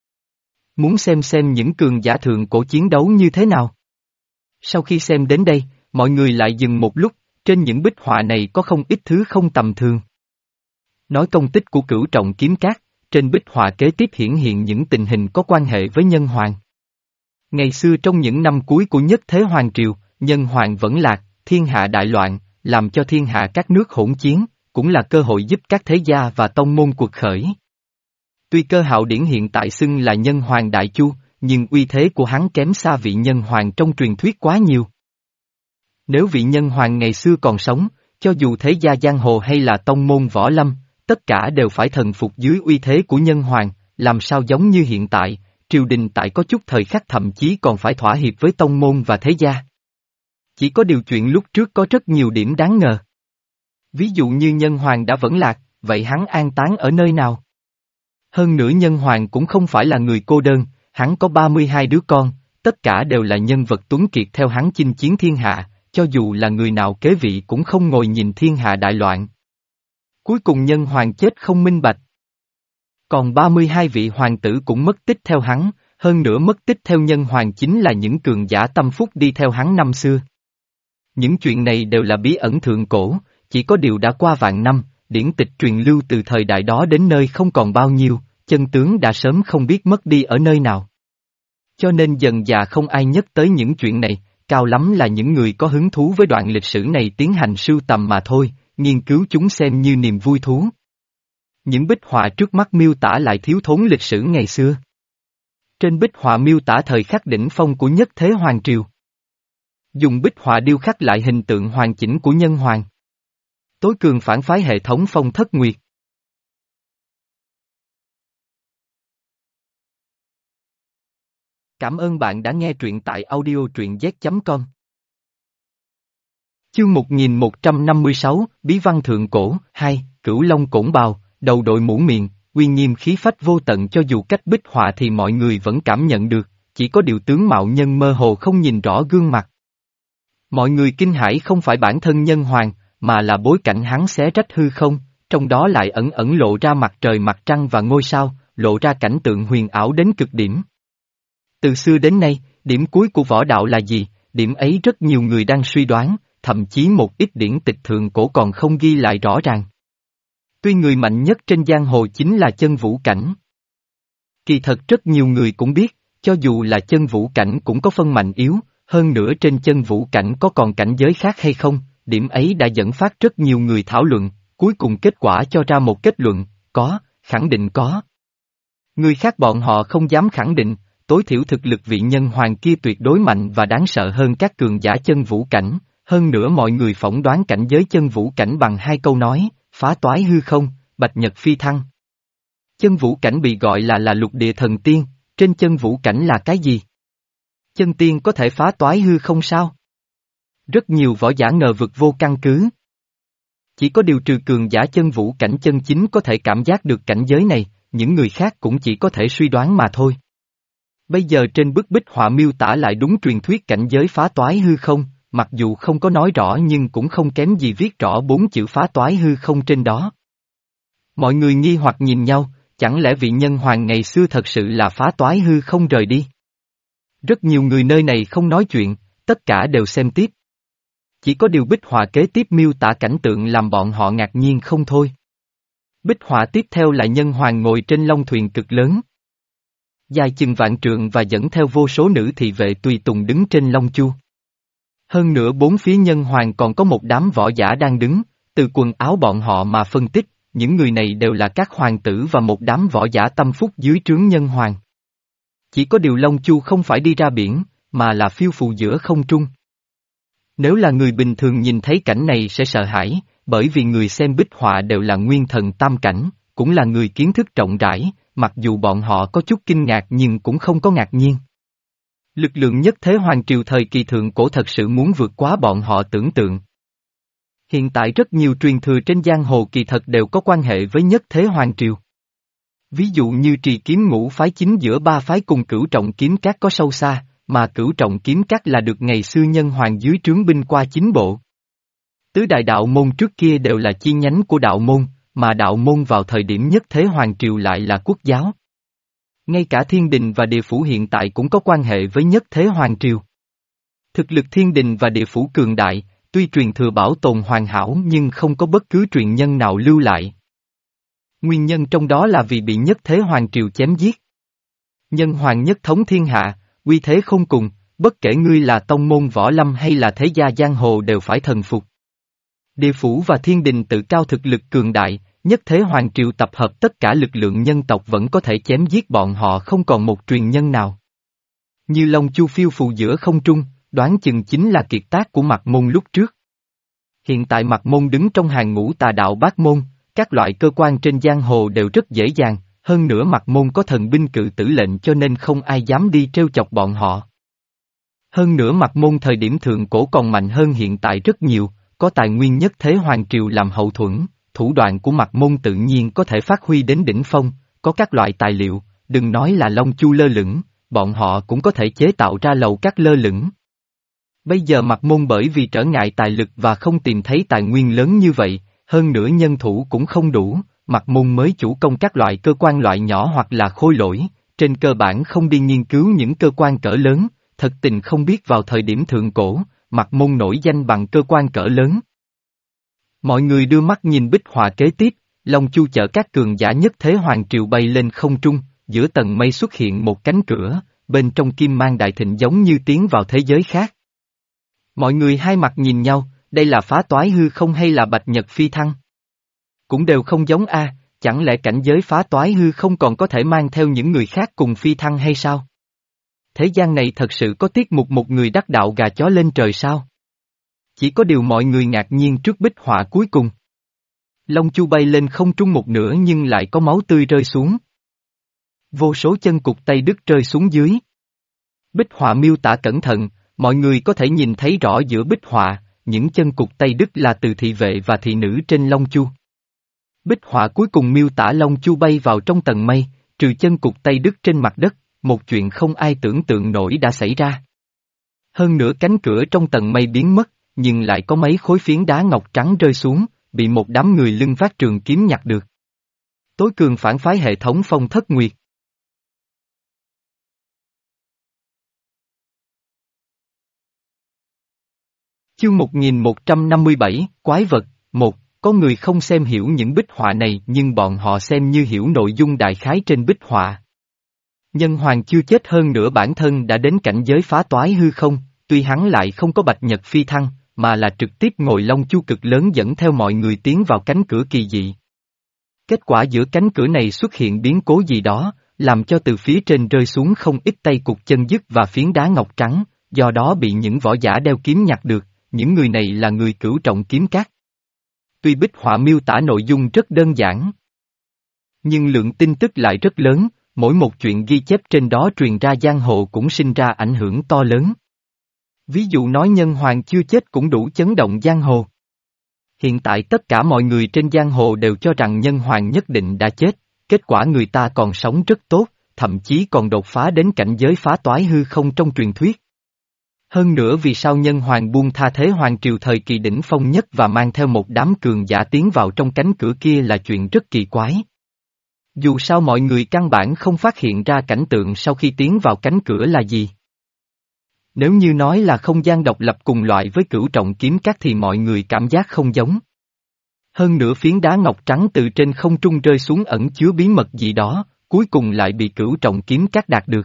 Speaker 1: Muốn xem xem những cường giả thượng cổ chiến đấu như thế nào. Sau khi xem đến đây, mọi người lại dừng một lúc, trên những bích họa này có không ít thứ không tầm thường. Nói công tích của cửu trọng kiếm các, trên bích họa kế tiếp hiển hiện những tình hình có quan hệ với nhân hoàng. Ngày xưa trong những năm cuối của nhất thế hoàng triều, nhân hoàng vẫn lạc, thiên hạ đại loạn, làm cho thiên hạ các nước hỗn chiến, cũng là cơ hội giúp các thế gia và tông môn cuộc khởi. Tuy Cơ Hạo Điển hiện tại xưng là Nhân Hoàng Đại Chu, nhưng uy thế của hắn kém xa vị Nhân Hoàng trong truyền thuyết quá nhiều. Nếu vị Nhân Hoàng ngày xưa còn sống, cho dù thế gia giang hồ hay là tông môn võ lâm, tất cả đều phải thần phục dưới uy thế của Nhân Hoàng, làm sao giống như hiện tại, triều đình tại có chút thời khắc thậm chí còn phải thỏa hiệp với tông môn và thế gia. Chỉ có điều chuyện lúc trước có rất nhiều điểm đáng ngờ. Ví dụ như Nhân Hoàng đã vẫn lạc, vậy hắn an táng ở nơi nào? Hơn nữa Nhân Hoàng cũng không phải là người cô đơn, hắn có ba mươi hai đứa con, tất cả đều là nhân vật tuấn kiệt theo hắn chinh chiến thiên hạ, cho dù là người nào kế vị cũng không ngồi nhìn thiên hạ đại loạn. Cuối cùng Nhân Hoàng chết không minh bạch. Còn ba mươi hai vị hoàng tử cũng mất tích theo hắn, hơn nữa mất tích theo Nhân Hoàng chính là những cường giả tâm phúc đi theo hắn năm xưa. Những chuyện này đều là bí ẩn thượng cổ, chỉ có điều đã qua vạn năm, điển tịch truyền lưu từ thời đại đó đến nơi không còn bao nhiêu, chân tướng đã sớm không biết mất đi ở nơi nào. Cho nên dần dà không ai nhắc tới những chuyện này, cao lắm là những người có hứng thú với đoạn lịch sử này tiến hành sưu tầm mà thôi, nghiên cứu chúng xem như niềm vui thú. Những bích họa trước mắt miêu tả lại thiếu thốn lịch sử ngày xưa. Trên bích họa miêu tả thời khắc đỉnh phong của nhất thế hoàng triều. Dùng bích họa điêu khắc lại hình tượng hoàn chỉnh của Nhân Hoàng. Tối cường phản phái hệ thống Phong Thất Nguyệt. Cảm ơn bạn đã nghe truyện tại audio truyện z chấm com. Chương một nghìn một trăm năm mươi sáu, Bí văn thượng cổ, hai, Cửu Long cổn bào, đầu đội mũ miệng, uy nghiêm khí phách vô tận, cho dù cách bích họa thì mọi người vẫn cảm nhận được, chỉ có điều tướng mạo nhân mơ hồ không nhìn rõ gương mặt. Mọi người kinh hãi không phải bản thân Nhân Hoàng, mà là bối cảnh hắn xé rách hư không, trong đó lại ẩn ẩn lộ ra mặt trời mặt trăng và ngôi sao, lộ ra cảnh tượng huyền ảo đến cực điểm. Từ xưa đến nay, điểm cuối của võ đạo là gì, điểm ấy rất nhiều người đang suy đoán, thậm chí một ít điển tịch thượng cổ còn không ghi lại rõ ràng. Tuy người mạnh nhất trên giang hồ chính là chân vũ cảnh. Kỳ thật rất nhiều người cũng biết, cho dù là chân vũ cảnh cũng có phân mạnh yếu, hơn nữa trên chân vũ cảnh có còn cảnh giới khác hay không, điểm ấy đã dẫn phát rất nhiều người thảo luận, cuối cùng kết quả cho ra một kết luận, có, khẳng định có. Người khác bọn họ không dám khẳng định, tối thiểu thực lực vị Nhân Hoàng kia tuyệt đối mạnh và đáng sợ hơn các cường giả chân vũ cảnh, hơn nữa mọi người phỏng đoán cảnh giới chân vũ cảnh bằng hai câu nói, phá toái hư không, bạch nhật phi thăng. Chân vũ cảnh bị gọi là là lục địa thần tiên, trên chân vũ cảnh là cái gì? Chân tiên có thể phá toái hư không sao? Rất nhiều võ giả ngờ vực vô căn cứ. Chỉ có điều trừ cường giả chân vũ cảnh chân chính có thể cảm giác được cảnh giới này, những người khác cũng chỉ có thể suy đoán mà thôi. Bây giờ trên bức bích họa miêu tả lại đúng truyền thuyết cảnh giới phá toái hư không, mặc dù không có nói rõ nhưng cũng không kém gì viết rõ bốn chữ phá toái hư không trên đó. Mọi người nghi hoặc nhìn nhau, chẳng lẽ vị Nhân Hoàng ngày xưa thật sự là phá toái hư không rời đi? Rất nhiều người nơi này không nói chuyện, tất cả đều xem tiếp. Chỉ có điều bích họa kế tiếp miêu tả cảnh tượng làm bọn họ ngạc nhiên không thôi. Bích họa tiếp theo là Nhân Hoàng ngồi trên long thuyền cực lớn, dài chừng vạn trượng và dẫn theo vô số nữ thị vệ tùy tùng đứng trên long chu. Hơn nữa bốn phía Nhân Hoàng còn có một đám võ giả đang đứng, từ quần áo bọn họ mà phân tích, những người này đều là các hoàng tử và một đám võ giả tâm phúc dưới trướng Nhân Hoàng. Chỉ có điều long chu không phải đi ra biển, mà là phiêu phù giữa không trung. Nếu là người bình thường nhìn thấy cảnh này sẽ sợ hãi, bởi vì người xem bích họa đều là nguyên thần tam cảnh, cũng là người kiến thức rộng rãi, mặc dù bọn họ có chút kinh ngạc nhưng cũng không có ngạc nhiên. Lực lượng nhất thế hoàng triều thời kỳ thượng cổ thật sự muốn vượt quá bọn họ tưởng tượng. Hiện tại rất nhiều truyền thừa trên giang hồ kỳ thật đều có quan hệ với nhất thế hoàng triều. Ví dụ như trì kiếm ngũ phái chính giữa ba phái cùng cửu trọng kiếm các có sâu xa, mà cửu trọng kiếm các là được ngày xưa Nhân Hoàng dưới trướng binh qua chính bộ. Tứ đại đạo môn trước kia đều là chi nhánh của đạo môn, mà đạo môn vào thời điểm nhất thế hoàng triều lại là quốc giáo. Ngay cả thiên đình và địa phủ hiện tại cũng có quan hệ với nhất thế hoàng triều. Thực lực thiên đình và địa phủ cường đại, tuy truyền thừa bảo tồn hoàn hảo nhưng không có bất cứ truyền nhân nào lưu lại. Nguyên nhân trong đó là vì bị nhất thế hoàng triều chém giết. Nhân Hoàng nhất thống thiên hạ, uy thế không cùng, bất kể ngươi là tông môn võ lâm hay là thế gia giang hồ đều phải thần phục. Địa phủ và thiên đình tự cao thực lực cường đại, nhất thế hoàng triều tập hợp tất cả lực lượng nhân tộc vẫn có thể chém giết bọn họ không còn một truyền nhân nào. Như Long Chu phiêu phù giữa không trung, đoán chừng chính là kiệt tác của Mạc Môn lúc trước. Hiện tại Mạc Môn đứng trong hàng ngũ tà đạo bát môn, các loại cơ quan trên giang hồ đều rất dễ dàng, hơn nữa Mạc Môn có thần binh cự tử lệnh cho nên không ai dám đi trêu chọc bọn họ. Hơn nữa Mạc Môn thời điểm thượng cổ còn mạnh hơn hiện tại rất nhiều, có tài nguyên nhất thế hoàng triều làm hậu thuẫn, thủ đoạn của Mạc Môn tự nhiên có thể phát huy đến đỉnh phong, có các loại tài liệu, đừng nói là Long Chu lơ lửng, bọn họ cũng có thể chế tạo ra lầu các lơ lửng. Bây giờ Mạc Môn bởi vì trở ngại tài lực và không tìm thấy tài nguyên lớn như vậy, hơn nữa nhân thủ cũng không đủ, Mạc Môn mới chủ công các loại cơ quan loại nhỏ hoặc là khôi lỗi, trên cơ bản không đi nghiên cứu những cơ quan cỡ lớn, thật tình không biết vào thời điểm thượng cổ, Mạc Môn nổi danh bằng cơ quan cỡ lớn. Mọi người đưa mắt nhìn bích họa kế tiếp, Long Chu chở các cường giả nhất thế hoàng triều bay lên không trung, giữa tầng mây xuất hiện một cánh cửa, bên trong kim mang đại thịnh giống như tiến vào thế giới khác. Mọi người hai mặt nhìn nhau, đây là phá toái hư không hay là bạch nhật phi thăng? Cũng đều không giống a, chẳng lẽ cảnh giới phá toái hư không còn có thể mang theo những người khác cùng phi thăng hay sao? Thế gian này thật sự có tiết mục một người đắc đạo gà chó lên trời sao? Chỉ có điều mọi người ngạc nhiên trước bích họa cuối cùng. Long Chu bay lên không trung một nửa nhưng lại có máu tươi rơi xuống. Vô số chân cụt tay đứt rơi xuống dưới. Bích họa miêu tả cẩn thận, mọi người có thể nhìn thấy rõ giữa bích họa, những chân cụt tay đứt là từ thị vệ và thị nữ trên Long Chu. Bích họa cuối cùng miêu tả Long Chu bay vào trong tầng mây, trừ chân cụt tay đứt trên mặt đất, một chuyện không ai tưởng tượng nổi đã xảy ra. Hơn nữa cánh cửa trong tầng mây biến mất, nhưng lại có mấy khối phiến đá ngọc trắng rơi xuống, bị một đám người lưng vác trường kiếm nhặt được. Tối cường phản phái hệ thống Phong Thất Nguyệt. Chương một nghìn một trăm năm mươi bảy, Quái vật, một, có người không xem hiểu những bích họa này nhưng bọn họ xem như hiểu nội dung đại khái trên bích họa. Nhân hoàng chưa chết hơn nữa bản thân đã đến cảnh giới phá toái hư không, tuy hắn lại không có bạch nhật phi thăng, mà là trực tiếp ngồi Long Chu cực lớn dẫn theo mọi người tiến vào cánh cửa kỳ dị. Kết quả giữa cánh cửa này xuất hiện biến cố gì đó, làm cho từ phía trên rơi xuống không ít tay cục chân dứt và phiến đá ngọc trắng, do đó bị những võ giả đeo kiếm nhặt được, những người này là người cửu trọng kiếm cát. Tuy bích họa miêu tả nội dung rất đơn giản, nhưng lượng tin tức lại rất lớn, mỗi một chuyện ghi chép trên đó truyền ra giang hồ cũng sinh ra ảnh hưởng to lớn. Ví dụ nói nhân hoàng chưa chết cũng đủ chấn động giang hồ. Hiện tại tất cả mọi người trên giang hồ đều cho rằng nhân hoàng nhất định đã chết, kết quả người ta còn sống rất tốt, thậm chí còn đột phá đến cảnh giới phá toái hư không trong truyền thuyết. Hơn nữa vì sao nhân hoàng buông tha thế hoàng triều thời kỳ đỉnh phong nhất và mang theo một đám cường giả tiến vào trong cánh cửa kia là chuyện rất kỳ quái. Dù sao mọi người căn bản không phát hiện ra cảnh tượng sau khi tiến vào cánh cửa là gì. Nếu như nói là không gian độc lập cùng loại với cửu trọng kiếm cát thì mọi người cảm giác không giống. Hơn nữa phiến đá ngọc trắng từ trên không trung rơi xuống ẩn chứa bí mật gì đó, cuối cùng lại bị cửu trọng kiếm cát đạt được.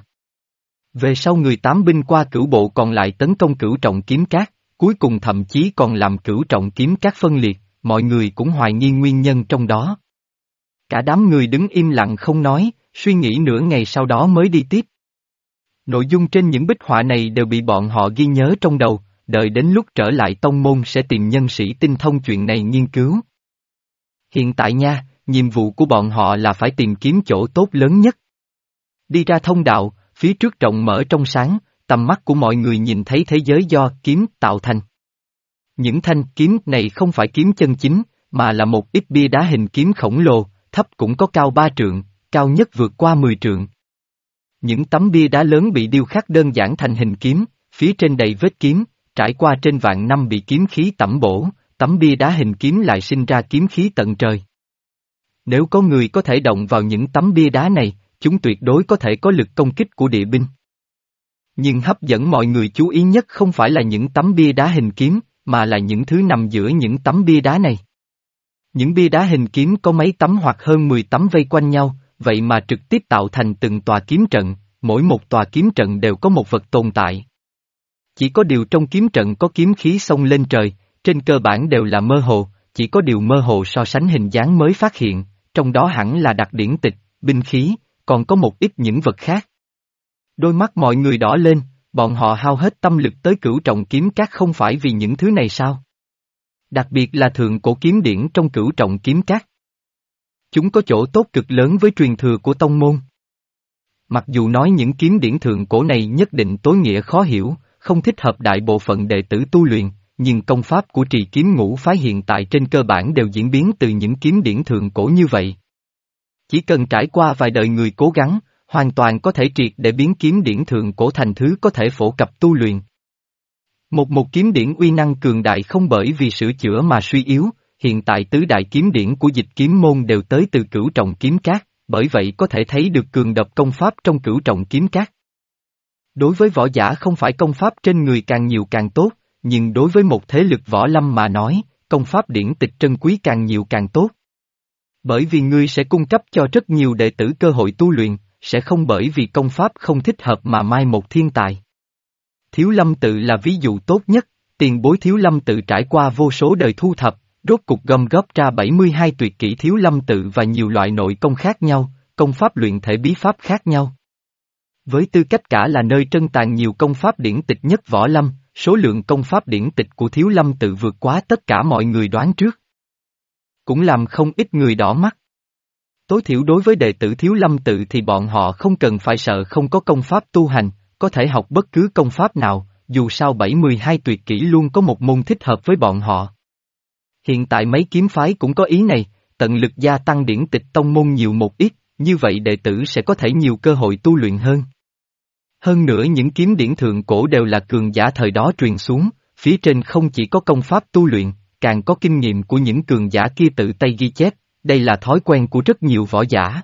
Speaker 1: Về sau người tám binh qua cửu bộ còn lại tấn công cửu trọng kiếm cát, cuối cùng thậm chí còn làm cửu trọng kiếm cát phân liệt, mọi người cũng hoài nghi nguyên nhân trong đó. Cả đám người đứng im lặng không nói, suy nghĩ nửa ngày sau đó mới đi tiếp. Nội dung trên những bích họa này đều bị bọn họ ghi nhớ trong đầu, đợi đến lúc trở lại tông môn sẽ tìm nhân sĩ tinh thông chuyện này nghiên cứu. Hiện tại nha, nhiệm vụ của bọn họ là phải tìm kiếm chỗ tốt lớn nhất. Đi ra thông đạo, phía trước rộng mở trong sáng, tầm mắt của mọi người nhìn thấy thế giới do kiếm tạo thành. Những thanh kiếm này không phải kiếm chân chính, mà là một ít bia đá hình kiếm khổng lồ, thấp cũng có cao ba trượng, cao nhất vượt qua mười trượng. Những tấm bia đá lớn bị điêu khắc đơn giản thành hình kiếm, phía trên đầy vết kiếm, trải qua trên vạn năm bị kiếm khí tẩm bổ, tấm bia đá hình kiếm lại sinh ra kiếm khí tận trời. Nếu có người có thể động vào những tấm bia đá này, chúng tuyệt đối có thể có lực công kích của địa binh. Nhưng hấp dẫn mọi người chú ý nhất không phải là những tấm bia đá hình kiếm, mà là những thứ nằm giữa những tấm bia đá này. Những bia đá hình kiếm có mấy tấm hoặc hơn mười tấm vây quanh nhau, vậy mà trực tiếp tạo thành từng tòa kiếm trận, mỗi một tòa kiếm trận đều có một vật tồn tại. Chỉ có điều trong kiếm trận có kiếm khí xông lên trời, trên cơ bản đều là mơ hồ, chỉ có điều mơ hồ so sánh hình dáng mới phát hiện, trong đó hẳn là đặc điển tịch, binh khí, còn có một ít những vật khác. Đôi mắt mọi người đỏ lên, bọn họ hao hết tâm lực tới Cửu Trọng Kiếm Các không phải vì những thứ này sao? Đặc biệt là thượng cổ kiếm điển trong Cửu Trọng Kiếm Các. Chúng có chỗ tốt cực lớn với truyền thừa của tông môn. Mặc dù nói những kiếm điển thượng cổ này nhất định tối nghĩa khó hiểu, không thích hợp đại bộ phận đệ tử tu luyện, nhưng công pháp của trì kiếm ngũ phái hiện tại trên cơ bản đều diễn biến từ những kiếm điển thượng cổ như vậy. Chỉ cần trải qua vài đời người cố gắng, hoàn toàn có thể triệt để biến kiếm điển thượng cổ thành thứ có thể phổ cập tu luyện. Một một kiếm điển uy năng cường đại không bởi vì sửa chữa mà suy yếu, hiện tại tứ đại kiếm điển của dịch kiếm môn đều tới từ Cửu Trọng Kiếm Các, bởi vậy có thể thấy được cường độc công pháp trong Cửu Trọng Kiếm Các. Đối với võ giả không phải công pháp trên người càng nhiều càng tốt, nhưng đối với một thế lực võ lâm mà nói, công pháp điển tịch trân quý càng nhiều càng tốt. Bởi vì ngươi sẽ cung cấp cho rất nhiều đệ tử cơ hội tu luyện, sẽ không bởi vì công pháp không thích hợp mà mai một thiên tài. Thiếu Lâm Tự là ví dụ tốt nhất, tiền bối Thiếu Lâm Tự trải qua vô số đời thu thập, rốt cục gom góp ra bảy mươi hai tuyệt kỹ Thiếu Lâm Tự và nhiều loại nội công khác nhau, công pháp luyện thể bí pháp khác nhau. Với tư cách cả là nơi trân tàng nhiều công pháp điển tịch nhất võ lâm, số lượng công pháp điển tịch của Thiếu Lâm Tự vượt quá tất cả mọi người đoán trước. Cũng làm không ít người đỏ mắt. Tối thiểu đối với đệ tử Thiếu Lâm Tự thì bọn họ không cần phải sợ không có công pháp tu hành, có thể học bất cứ công pháp nào, dù sao bảy mươi hai tuyệt kỹ luôn có một môn thích hợp với bọn họ. Hiện tại mấy kiếm phái cũng có ý này, tận lực gia tăng điển tịch tông môn nhiều một ít, như vậy đệ tử sẽ có thể nhiều cơ hội tu luyện hơn. Hơn nữa những kiếm điển thượng cổ đều là cường giả thời đó truyền xuống, phía trên không chỉ có công pháp tu luyện, càng có kinh nghiệm của những cường giả kia tự tay ghi chép, đây là thói quen của rất nhiều võ giả.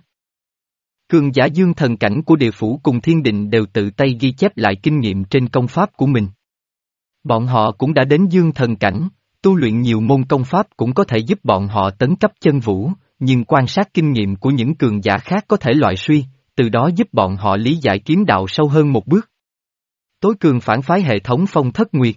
Speaker 1: Cường giả dương thần cảnh của địa phủ cùng thiên định đều tự tay ghi chép lại kinh nghiệm trên công pháp của mình. Bọn họ cũng đã đến dương thần cảnh, tu luyện nhiều môn công pháp cũng có thể giúp bọn họ tấn cấp chân vũ, nhưng quan sát kinh nghiệm của những cường giả khác có thể loại suy, từ đó giúp bọn họ lý giải kiếm đạo sâu hơn một bước. Tối cường phản phái hệ thống Phong Thất Nguyệt.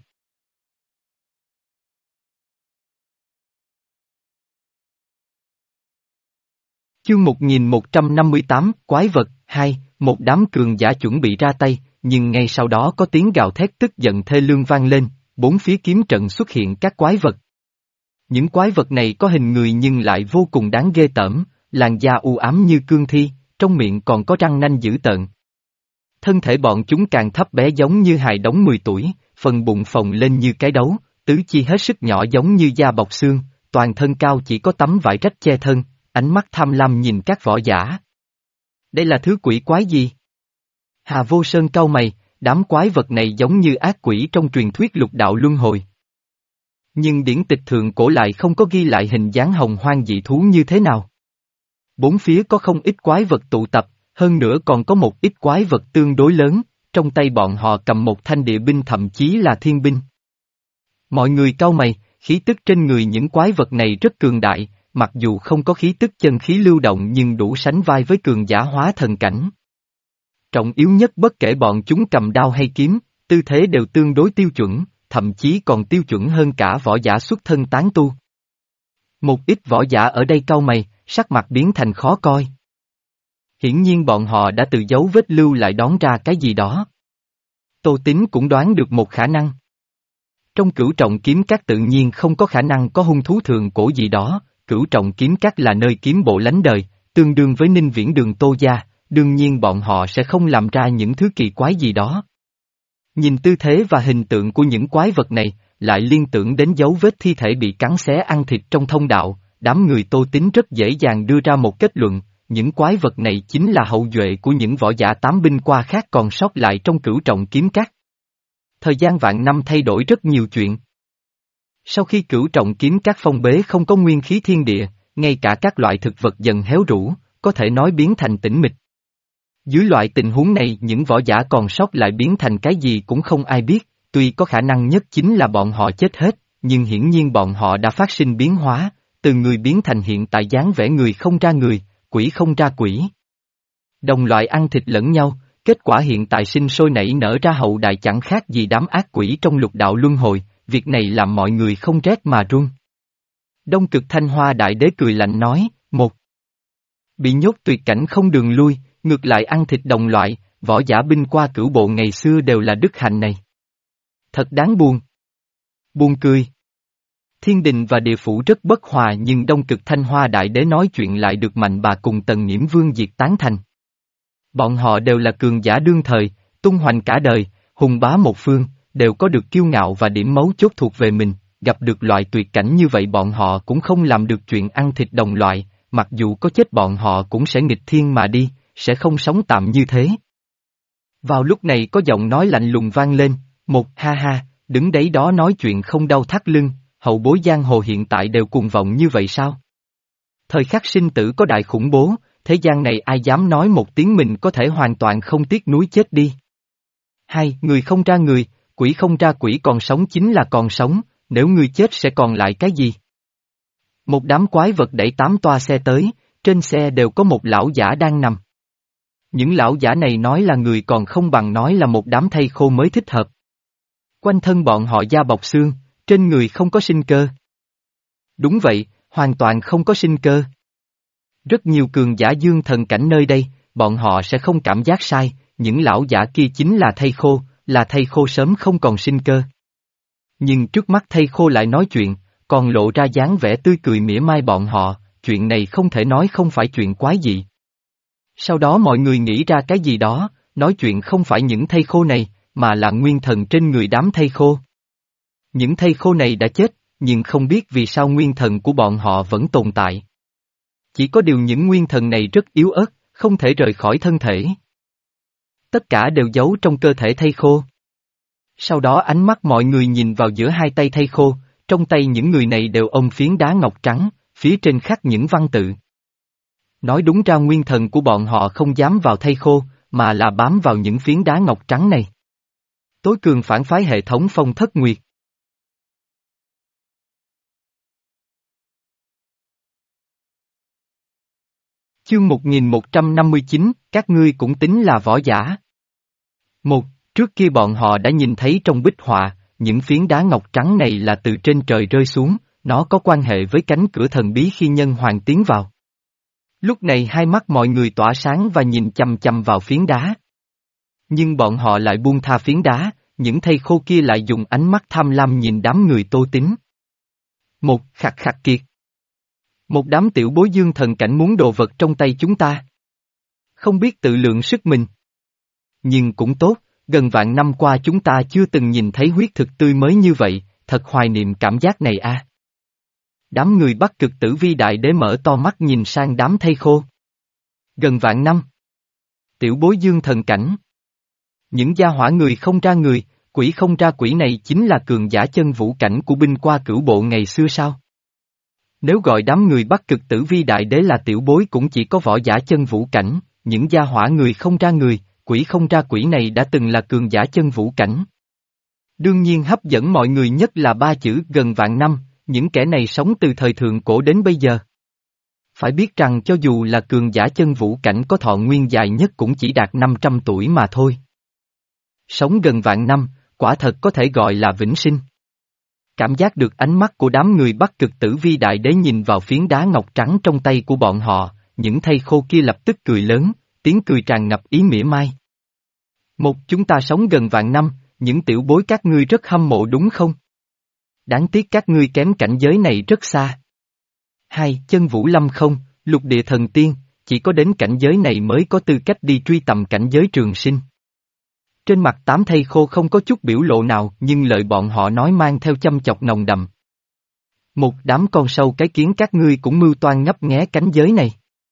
Speaker 1: Chương một nghìn một trăm năm mươi tám, Quái vật, hai, một đám cường giả chuẩn bị ra tay, nhưng ngay sau đó có tiếng gào thét tức giận thê lương vang lên, bốn phía kiếm trận xuất hiện các quái vật. Những quái vật này có hình người nhưng lại vô cùng đáng ghê tởm, làn da u ám như cương thi, trong miệng còn có răng nanh dữ tợn. Thân thể bọn chúng càng thấp bé giống như hài đống mười tuổi, phần bụng phồng lên như cái đấu, tứ chi hết sức nhỏ giống như da bọc xương, toàn thân cao chỉ có tấm vải rách che thân, ánh mắt tham lam nhìn các võ giả. Đây là thứ quỷ quái gì? Hà Vô Sơn cau mày, đám quái vật này giống như ác quỷ trong truyền thuyết lục đạo luân hồi. Nhưng điển tịch thượng cổ lại không có ghi lại hình dáng hồng hoang dị thú như thế nào. Bốn phía có không ít quái vật tụ tập, hơn nữa còn có một ít quái vật tương đối lớn, trong tay bọn họ cầm một thanh địa binh thậm chí là thiên binh. Mọi người cau mày, khí tức trên người những quái vật này rất cường đại, mặc dù không có khí tức chân khí lưu động nhưng đủ sánh vai với cường giả hóa thần cảnh. Trọng yếu nhất bất kể bọn chúng cầm đao hay kiếm, tư thế đều tương đối tiêu chuẩn, thậm chí còn tiêu chuẩn hơn cả võ giả xuất thân tán tu. Một ít võ giả ở đây cau mày, sắc mặt biến thành khó coi. Hiển nhiên bọn họ đã từ dấu vết lưu lại đón ra cái gì đó. Tô Tín cũng đoán được một khả năng. Trong Cửu Trọng Kiếm Các tự nhiên không có khả năng có hung thú thường cổ gì đó, Cửu Trọng Kiếm Các là nơi kiếm bộ lánh đời, tương đương với Ninh Viễn Đường Tô gia, đương nhiên bọn họ sẽ không làm ra những thứ kỳ quái gì đó. Nhìn tư thế và hình tượng của những quái vật này, lại liên tưởng đến dấu vết thi thể bị cắn xé ăn thịt trong thông đạo, đám người Tô Tín rất dễ dàng đưa ra một kết luận, những quái vật này chính là hậu duệ của những võ giả tám binh qua khác còn sót lại trong Cửu Trọng Kiếm Các. Thời gian vạn năm thay đổi rất nhiều chuyện. Sau khi Cửu Trọng Kiếm Các phong bế không có nguyên khí thiên địa, ngay cả các loại thực vật dần héo rũ, có thể nói biến thành tĩnh mịch. Dưới loại tình huống này những võ giả còn sót lại biến thành cái gì cũng không ai biết, tuy có khả năng nhất chính là bọn họ chết hết, nhưng hiển nhiên bọn họ đã phát sinh biến hóa, từ người biến thành hiện tại dáng vẻ người không ra người, quỷ không ra quỷ. Đồng loại ăn thịt lẫn nhau, kết quả hiện tại sinh sôi nảy nở ra hậu đại chẳng khác gì đám ác quỷ trong lục đạo luân hồi, việc này làm mọi người không rét mà run. Đông Cực Thanh Hoa Đại Đế cười lạnh nói, một. Bị nhốt tuyệt cảnh không đường lui, ngược lại ăn thịt đồng loại, võ giả binh qua cửu bộ ngày xưa đều là đức hạnh này. Thật đáng buồn. Buồn cười. Thiên đình và địa phủ rất bất hòa nhưng Đông Cực Thanh Hoa Đại Đế nói chuyện lại được Mạnh Bà cùng Tần Nghiễm Vương diệt tán thành. Bọn họ đều là cường giả đương thời, tung hoành cả đời, hùng bá một phương, đều có được kiêu ngạo và điểm mấu chốt thuộc về mình, gặp được loại tuyệt cảnh như vậy bọn họ cũng không làm được chuyện ăn thịt đồng loại, mặc dù có chết bọn họ cũng sẽ nghịch thiên mà đi, sẽ không sống tạm như thế. Vào lúc này có giọng nói lạnh lùng vang lên, một ha ha, đứng đấy đó nói chuyện không đau thắt lưng, hậu bối giang hồ hiện tại đều cuồng vọng như vậy sao? Thời khắc sinh tử có đại khủng bố, thế gian này ai dám nói một tiếng mình có thể hoàn toàn không tiếc nuối chết đi. Hai, người không ra người, quỷ không ra quỷ còn sống chính là còn sống, nếu người chết sẽ còn lại cái gì? Một đám quái vật đẩy tám toa xe tới, trên xe đều có một lão giả đang nằm. Những lão giả này nói là người còn không bằng nói là một đám thây khô mới thích hợp. Quanh thân bọn họ da bọc xương, trên người không có sinh cơ. Đúng vậy, hoàn toàn không có sinh cơ. Rất nhiều cường giả dương thần cảnh nơi đây, bọn họ sẽ không cảm giác sai, những lão giả kia chính là thây khô, là thây khô sớm không còn sinh cơ. Nhưng trước mắt thây khô lại nói chuyện, còn lộ ra dáng vẻ tươi cười mỉa mai bọn họ, chuyện này không thể nói không phải chuyện quái dị. Sau đó mọi người nghĩ ra cái gì đó, nói chuyện không phải những thây khô này, mà là nguyên thần trên người đám thây khô. Những thây khô này đã chết, nhưng không biết vì sao nguyên thần của bọn họ vẫn tồn tại. Chỉ có điều những nguyên thần này rất yếu ớt, không thể rời khỏi thân thể. Tất cả đều giấu trong cơ thể thây khô. Sau đó ánh mắt mọi người nhìn vào giữa hai tay thây khô, trong tay những người này đều ôm phiến đá ngọc trắng, phía trên khắc những văn tự. Nói đúng ra nguyên thần của bọn họ không dám vào thây khô, mà là bám vào những phiến đá ngọc trắng này. Tối cường phản phái hệ thống Phong Thất Nguyệt. Chương một nghìn một trăm năm mươi chín, các ngươi cũng tính là võ giả. Một, trước kia bọn họ đã nhìn thấy trong bích họa, những phiến đá ngọc trắng này là từ trên trời rơi xuống, nó có quan hệ với cánh cửa thần bí khi nhân hoàng tiến vào. Lúc này hai mắt mọi người tỏa sáng và nhìn chằm chằm vào phiến đá. Nhưng bọn họ lại buông tha phiến đá, những thây khô kia lại dùng ánh mắt tham lam nhìn đám người Tô Tín. Một, khạc khạc kiệt. Một đám tiểu bối dương thần cảnh muốn đồ vật trong tay chúng ta. Không biết tự lượng sức mình. Nhưng cũng tốt, gần vạn năm qua chúng ta chưa từng nhìn thấy huyết thực tươi mới như vậy, thật hoài niệm cảm giác này a. À. Đám người Bắc Cực Tử Vi Đại Đế mở to mắt nhìn sang đám thây khô. Gần vạn năm. Tiểu bối dương thần cảnh. Những gia hỏa người không ra người, quỷ không ra quỷ này chính là cường giả chân vũ cảnh của binh qua cửu bộ ngày xưa sao? Nếu gọi đám người Bắc Cực Tử Vi Đại Đế là tiểu bối cũng chỉ có võ giả chân vũ cảnh, những gia hỏa người không ra người, quỷ không ra quỷ này đã từng là cường giả chân vũ cảnh. Đương nhiên hấp dẫn mọi người nhất là ba chữ gần vạn năm, những kẻ này sống từ thời thượng cổ đến bây giờ. Phải biết rằng cho dù là cường giả chân vũ cảnh có thọ nguyên dài nhất cũng chỉ đạt năm trăm tuổi mà thôi. Sống gần vạn năm, quả thật có thể gọi là vĩnh sinh. Cảm giác được ánh mắt của đám người Bắc Cực Tử Vi Đại Đế nhìn vào phiến đá ngọc trắng trong tay của bọn họ, những thây khô kia lập tức cười lớn, tiếng cười tràn ngập ý mỉa mai. Một, chúng ta sống gần vạn năm, những tiểu bối các ngươi rất hâm mộ đúng không? Đáng tiếc các ngươi kém cảnh giới này rất xa. Hai, chân vũ lâm không, lục địa thần tiên, chỉ có đến cảnh giới này mới có tư cách đi truy tầm cảnh giới trường sinh. Trên mặt tám thây khô không có chút biểu lộ nào nhưng lời bọn họ nói mang theo châm chọc nồng đậm. Một đám con sâu cái kiến các ngươi cũng mưu toan ngấp nghé cảnh giới này.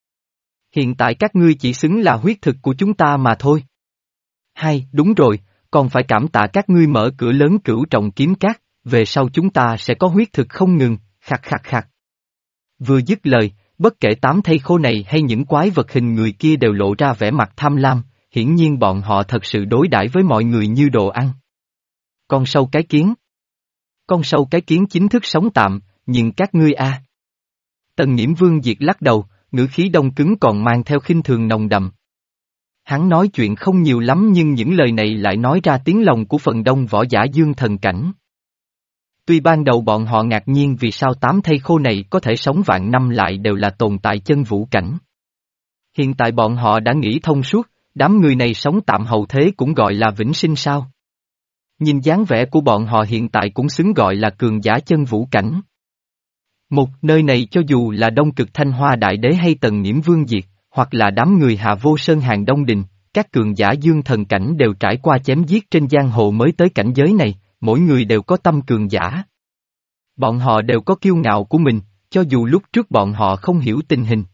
Speaker 1: Hiện tại các ngươi chỉ xứng là huyết thực của chúng ta mà thôi. Hai, đúng rồi, còn phải cảm tạ các ngươi mở cửa lớn cửu trọng kiếm cát, về sau chúng ta sẽ có huyết thực không ngừng, khạc khạc khạc. Vừa dứt lời, bất kể tám thây khô này hay những quái vật hình người kia đều lộ ra vẻ mặt tham lam, hiển nhiên bọn họ thật sự đối đãi với mọi người như đồ ăn. Con sâu cái kiến. Con sâu cái kiến chính thức sống tạm, nhưng các ngươi a. À. Tần Nghiễm Vương Diệt lắc đầu, ngữ khí đông cứng còn mang theo khinh thường nồng đậm. Hắn nói chuyện không nhiều lắm nhưng những lời này lại nói ra tiếng lòng của phần đông võ giả dương thần cảnh. Tuy ban đầu bọn họ ngạc nhiên vì sao tám thây khô này có thể sống vạn năm lại đều là tồn tại chân vũ cảnh. Hiện tại bọn họ đã nghĩ thông suốt, đám người này sống tạm hậu thế cũng gọi là vĩnh sinh sao. Nhìn dáng vẻ của bọn họ hiện tại cũng xứng gọi là cường giả chân vũ cảnh. Một, nơi này cho dù là Đông Cực Thanh Hoa Đại Đế hay Tần Nghiễm Vương Diệt, hoặc là đám người Hạ Vô Sơn Hàng Đông Đình, các cường giả dương thần cảnh đều trải qua chém giết trên giang hồ mới tới cảnh giới này, mỗi người đều có tâm cường giả. Bọn họ đều có kiêu ngạo của mình, cho dù lúc trước bọn họ không hiểu tình hình.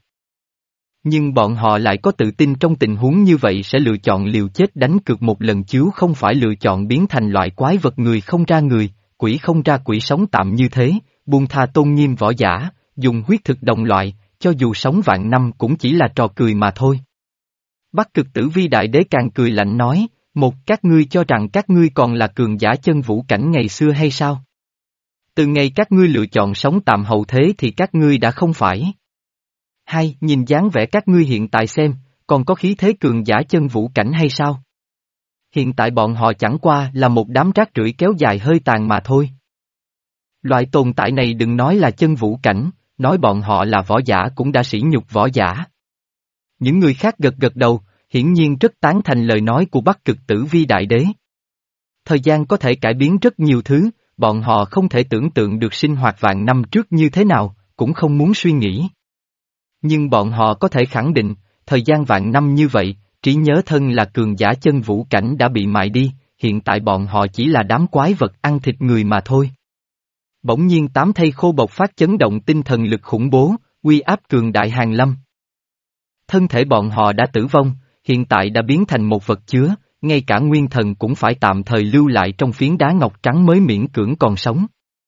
Speaker 1: Nhưng bọn họ lại có tự tin trong tình huống như vậy sẽ lựa chọn liều chết đánh cược một lần chứ không phải lựa chọn biến thành loại quái vật người không ra người, quỷ không ra quỷ sống tạm như thế, buông tha tôn nghiêm võ giả, dùng huyết thực đồng loại, cho dù sống vạn năm cũng chỉ là trò cười mà thôi. Bắc Cực Tử Vi Đại Đế càng cười lạnh nói, một các ngươi cho rằng các ngươi còn là cường giả chân vũ cảnh ngày xưa hay sao? Từ ngày các ngươi lựa chọn sống tạm hậu thế thì các ngươi đã không phải. Hai, nhìn dáng vẻ các ngươi hiện tại xem, còn có khí thế cường giả chân vũ cảnh hay sao? Hiện tại bọn họ chẳng qua là một đám rác rưởi kéo dài hơi tàn mà thôi. Loại tồn tại này đừng nói là chân vũ cảnh, nói bọn họ là võ giả cũng đã sỉ nhục võ giả. Những người khác gật gật đầu, hiển nhiên rất tán thành lời nói của Bắc Cực Tử Vi Đại Đế. Thời gian có thể cải biến rất nhiều thứ, bọn họ không thể tưởng tượng được sinh hoạt vạn năm trước như thế nào, cũng không muốn suy nghĩ. Nhưng bọn họ có thể khẳng định, thời gian vạn năm như vậy, trí nhớ thân là cường giả chân vũ cảnh đã bị mại đi, hiện tại bọn họ chỉ là đám quái vật ăn thịt người mà thôi. Bỗng nhiên tám thây khô bộc phát chấn động tinh thần lực khủng bố, uy áp cường đại hàng lâm. Thân thể bọn họ đã tử vong, hiện tại đã biến thành một vật chứa, ngay cả nguyên thần cũng phải tạm thời lưu lại trong phiến đá ngọc trắng mới miễn cưỡng còn sống.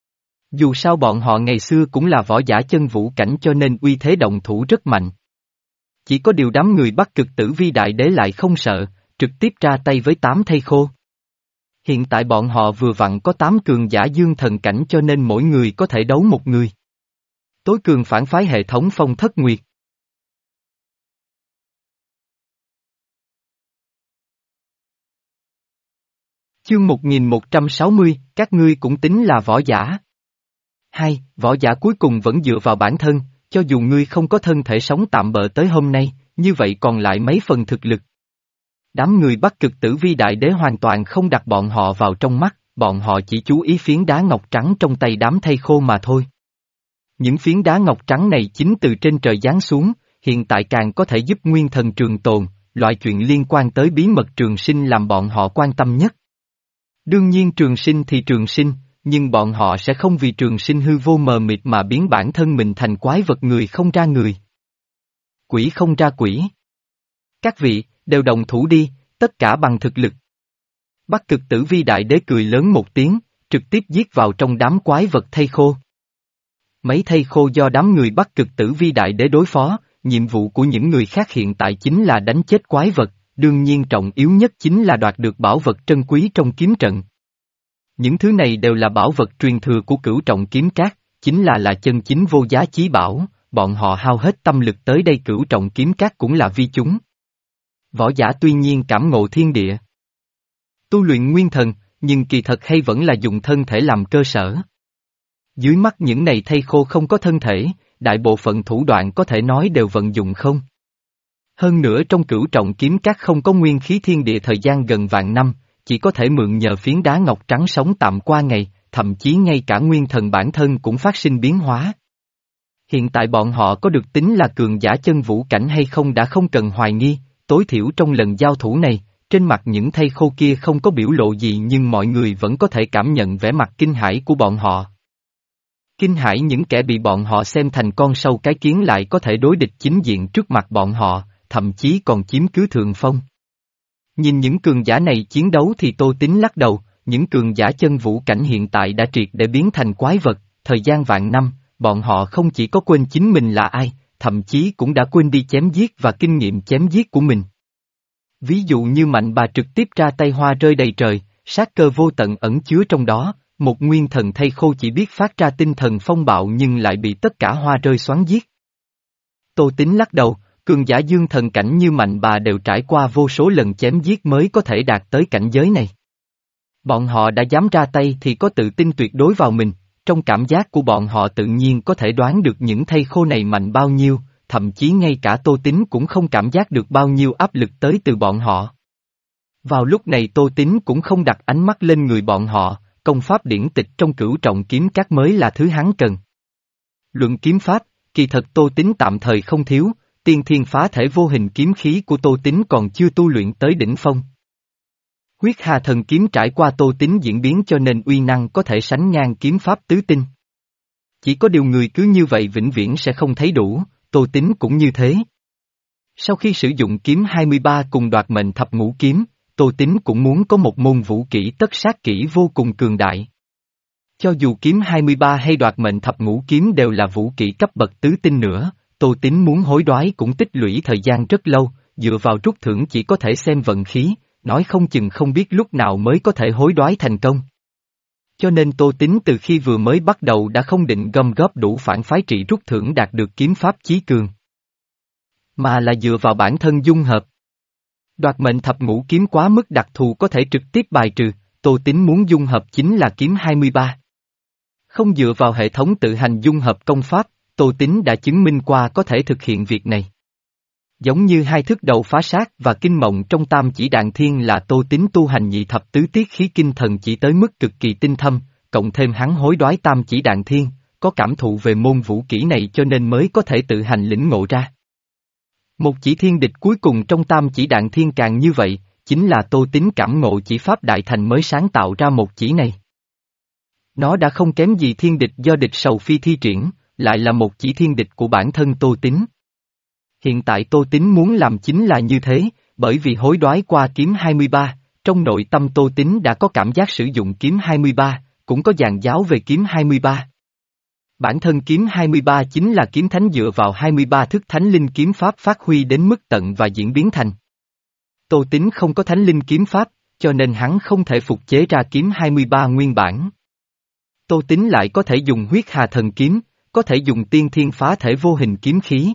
Speaker 1: Dù sao bọn họ ngày xưa cũng là võ giả chân vũ cảnh cho nên uy thế động thủ rất mạnh. Chỉ có điều đám người Bắc Cực Tử Vi Đại Đế lại không sợ, trực tiếp ra tay với tám thây khô. Hiện tại bọn họ vừa vặn có tám cường giả dương thần cảnh cho nên mỗi người có thể đấu một người. Tối cường phản phái hệ thống Phong Thất Nguyệt. Chương một nghìn một trăm sáu mươi, các ngươi cũng tính là võ giả. Hai, võ giả cuối cùng vẫn dựa vào bản thân, cho dù ngươi không có thân thể sống tạm bợ tới hôm nay, như vậy còn lại mấy phần thực lực. Đám người Bắc Cực Tử Vi Đại Đế hoàn toàn không đặt bọn họ vào trong mắt, bọn họ chỉ chú ý phiến đá ngọc trắng trong tay đám thây khô mà thôi. Những phiến đá ngọc trắng này chính từ trên trời giáng xuống, hiện tại càng có thể giúp nguyên thần trường tồn, loại chuyện liên quan tới bí mật trường sinh làm bọn họ quan tâm nhất. Đương nhiên trường sinh thì trường sinh, nhưng bọn họ sẽ không vì trường sinh hư vô mờ mịt mà biến bản thân mình thành quái vật người không ra người. Quỷ không ra quỷ. Các vị, đều đồng thủ đi, tất cả bằng thực lực. Bắc Cực Tử Vi Đại Đế cười lớn một tiếng, trực tiếp giết vào trong đám quái vật thây khô. Mấy thây khô do đám người Bắc Cực Tử Vi Đại Đế đối phó, nhiệm vụ của những người khác hiện tại chính là đánh chết quái vật, đương nhiên trọng yếu nhất chính là đoạt được bảo vật trân quý trong kiếm trận. Những thứ này đều là bảo vật truyền thừa của Cửu Trọng Kiếm Các, chính là là chân chính vô giá chí bảo, bọn họ hao hết tâm lực tới đây Cửu Trọng Kiếm Các cũng là vì chúng. Võ giả tuy nhiên cảm ngộ thiên địa, tu luyện nguyên thần, nhưng kỳ thật hay vẫn là dùng thân thể làm cơ sở. Dưới mắt những này thây khô không có thân thể, đại bộ phận thủ đoạn có thể nói đều vận dụng không. Hơn nữa trong Cửu Trọng Kiếm Các không có nguyên khí thiên địa thời gian gần vạn năm, chỉ có thể mượn nhờ phiến đá ngọc trắng sống tạm qua ngày, thậm chí ngay cả nguyên thần bản thân cũng phát sinh biến hóa. Hiện tại bọn họ có được tính là cường giả chân vũ cảnh hay không đã không cần hoài nghi, tối thiểu trong lần giao thủ này, trên mặt những thây khô kia không có biểu lộ gì nhưng mọi người vẫn có thể cảm nhận vẻ mặt kinh hãi của bọn họ. Kinh hãi những kẻ bị bọn họ xem thành con sâu cái kiến lại có thể đối địch chính diện trước mặt bọn họ, thậm chí còn chiếm cứ thượng phong. Nhìn những cường giả này chiến đấu thì Tô Tín lắc đầu, những cường giả chân vũ cảnh hiện tại đã triệt để biến thành quái vật, thời gian vạn năm, bọn họ không chỉ có quên chính mình là ai, thậm chí cũng đã quên đi chém giết và kinh nghiệm chém giết của mình. Ví dụ như Mạnh Bà trực tiếp ra tay hoa rơi đầy trời, sát cơ vô tận ẩn chứa trong đó, một nguyên thần thây khô chỉ biết phát ra tinh thần phong bạo nhưng lại bị tất cả hoa rơi xoắn giết. Tô Tín lắc đầu, cường giả dương thần cảnh như Mạnh Bà đều trải qua vô số lần chém giết mới có thể đạt tới cảnh giới này. Bọn họ đã dám ra tay thì có tự tin tuyệt đối vào mình, trong cảm giác của bọn họ tự nhiên có thể đoán được những thây khô này mạnh bao nhiêu, thậm chí ngay cả Tô Tín cũng không cảm giác được bao nhiêu áp lực tới từ bọn họ. Vào lúc này Tô Tín cũng không đặt ánh mắt lên người bọn họ, công pháp điển tịch trong cửu trọng kiếm các mới là thứ hắn cần. Luận kiếm pháp, kỳ thật Tô Tín tạm thời không thiếu, tiên thiên phá thể vô hình kiếm khí của Tô Tín còn chưa tu luyện tới đỉnh phong. Huyết Hà Thần Kiếm trải qua Tô Tín diễn biến cho nên uy năng có thể sánh ngang kiếm pháp tứ tinh. Chỉ có điều người cứ như vậy vĩnh viễn sẽ không thấy đủ, Tô Tín cũng như thế. Sau khi sử dụng kiếm hai mươi ba cùng đoạt mệnh thập ngũ kiếm, Tô Tín cũng muốn có một môn vũ kỹ tất sát kỹ vô cùng cường đại. Cho dù kiếm hai mươi ba hay đoạt mệnh thập ngũ kiếm đều là vũ kỹ cấp bậc tứ tinh nữa, Tô Tín muốn hối đoái cũng tích lũy thời gian rất lâu, dựa vào rút thưởng chỉ có thể xem vận khí, nói không chừng không biết lúc nào mới có thể hối đoái thành công. Cho nên Tô Tín từ khi vừa mới bắt đầu đã không định gom góp đủ phản phái trị rút thưởng đạt được kiếm pháp chí cường, mà là dựa vào bản thân dung hợp. Đoạt mệnh thập ngũ kiếm quá mức đặc thù có thể trực tiếp bài trừ, Tô Tín muốn dung hợp chính là kiếm hai mươi ba. Không dựa vào hệ thống tự hành dung hợp công pháp, Tô Tín đã chứng minh qua có thể thực hiện việc này. Giống như hai thức đầu phá sát và kinh mộng trong tam chỉ đạn thiên là Tô Tín tu hành nhị thập tứ tiết khí kinh thần chỉ tới mức cực kỳ tinh thâm, cộng thêm hắn hối đoái tam chỉ đạn thiên, có cảm thụ về môn vũ kỹ này cho nên mới có thể tự hành lĩnh ngộ ra. Một chỉ thiên địch cuối cùng trong tam chỉ đạn thiên càng như vậy, chính là Tô Tín cảm ngộ chỉ pháp đại thành mới sáng tạo ra một chỉ này. Nó đã không kém gì thiên địch do địch sầu phi thi triển, lại là một chỉ thiên địch của bản thân Tô Tín. Hiện tại Tô Tín muốn làm chính là như thế, bởi vì hối đoái qua kiếm hai mươi ba, trong nội tâm Tô Tín đã có cảm giác sử dụng kiếm hai mươi ba, cũng có dàn giáo về kiếm hai mươi ba. Bản thân kiếm hai mươi ba chính là kiếm thánh dựa vào hai mươi ba thức thánh linh kiếm pháp phát huy đến mức tận và diễn biến thành. Tô Tín không có thánh linh kiếm pháp, cho nên hắn không thể phục chế ra kiếm hai mươi ba nguyên bản. Tô Tín lại có thể dùng huyết hà thần kiếm, có thể dùng tiên thiên phá thể vô hình kiếm khí.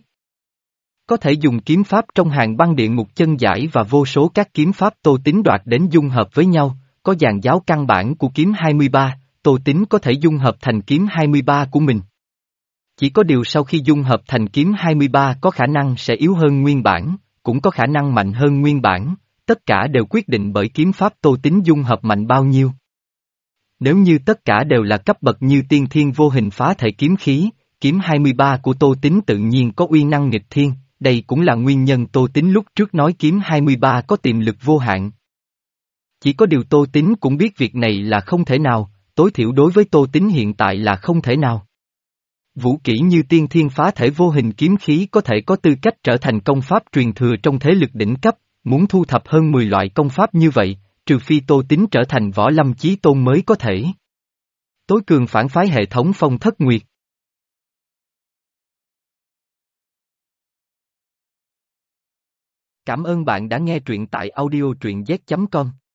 Speaker 1: Có thể dùng kiếm pháp trong hàng băng địa ngục chân giải và vô số các kiếm pháp Tô Tín đoạt đến dung hợp với nhau, có dàn giáo căn bản của kiếm hai mươi ba, Tô Tín có thể dung hợp thành kiếm hai mươi ba của mình. Chỉ có điều sau khi dung hợp thành kiếm hai mươi ba có khả năng sẽ yếu hơn nguyên bản, cũng có khả năng mạnh hơn nguyên bản, tất cả đều quyết định bởi kiếm pháp Tô Tín dung hợp mạnh bao nhiêu. Nếu như tất cả đều là cấp bậc như tiên thiên vô hình phá thể kiếm khí, kiếm hai mươi ba của Tô Tín tự nhiên có uy năng nghịch thiên, đây cũng là nguyên nhân Tô Tín lúc trước nói kiếm hai mươi ba có tiềm lực vô hạn. Chỉ có điều Tô Tín cũng biết việc này là không thể nào, tối thiểu đối với Tô Tín hiện tại là không thể nào. Vũ kỹ như tiên thiên phá thể vô hình kiếm khí có thể có tư cách trở thành công pháp truyền thừa trong thế lực đỉnh cấp, muốn thu thập hơn mười loại công pháp như vậy, trừ phi Tô Tín trở thành võ lâm chí tôn mới có thể. Tối cường phản phái hệ thống Phong Thất Nguyệt. Cảm ơn bạn đã nghe truyện tại audio truyện z chấm com.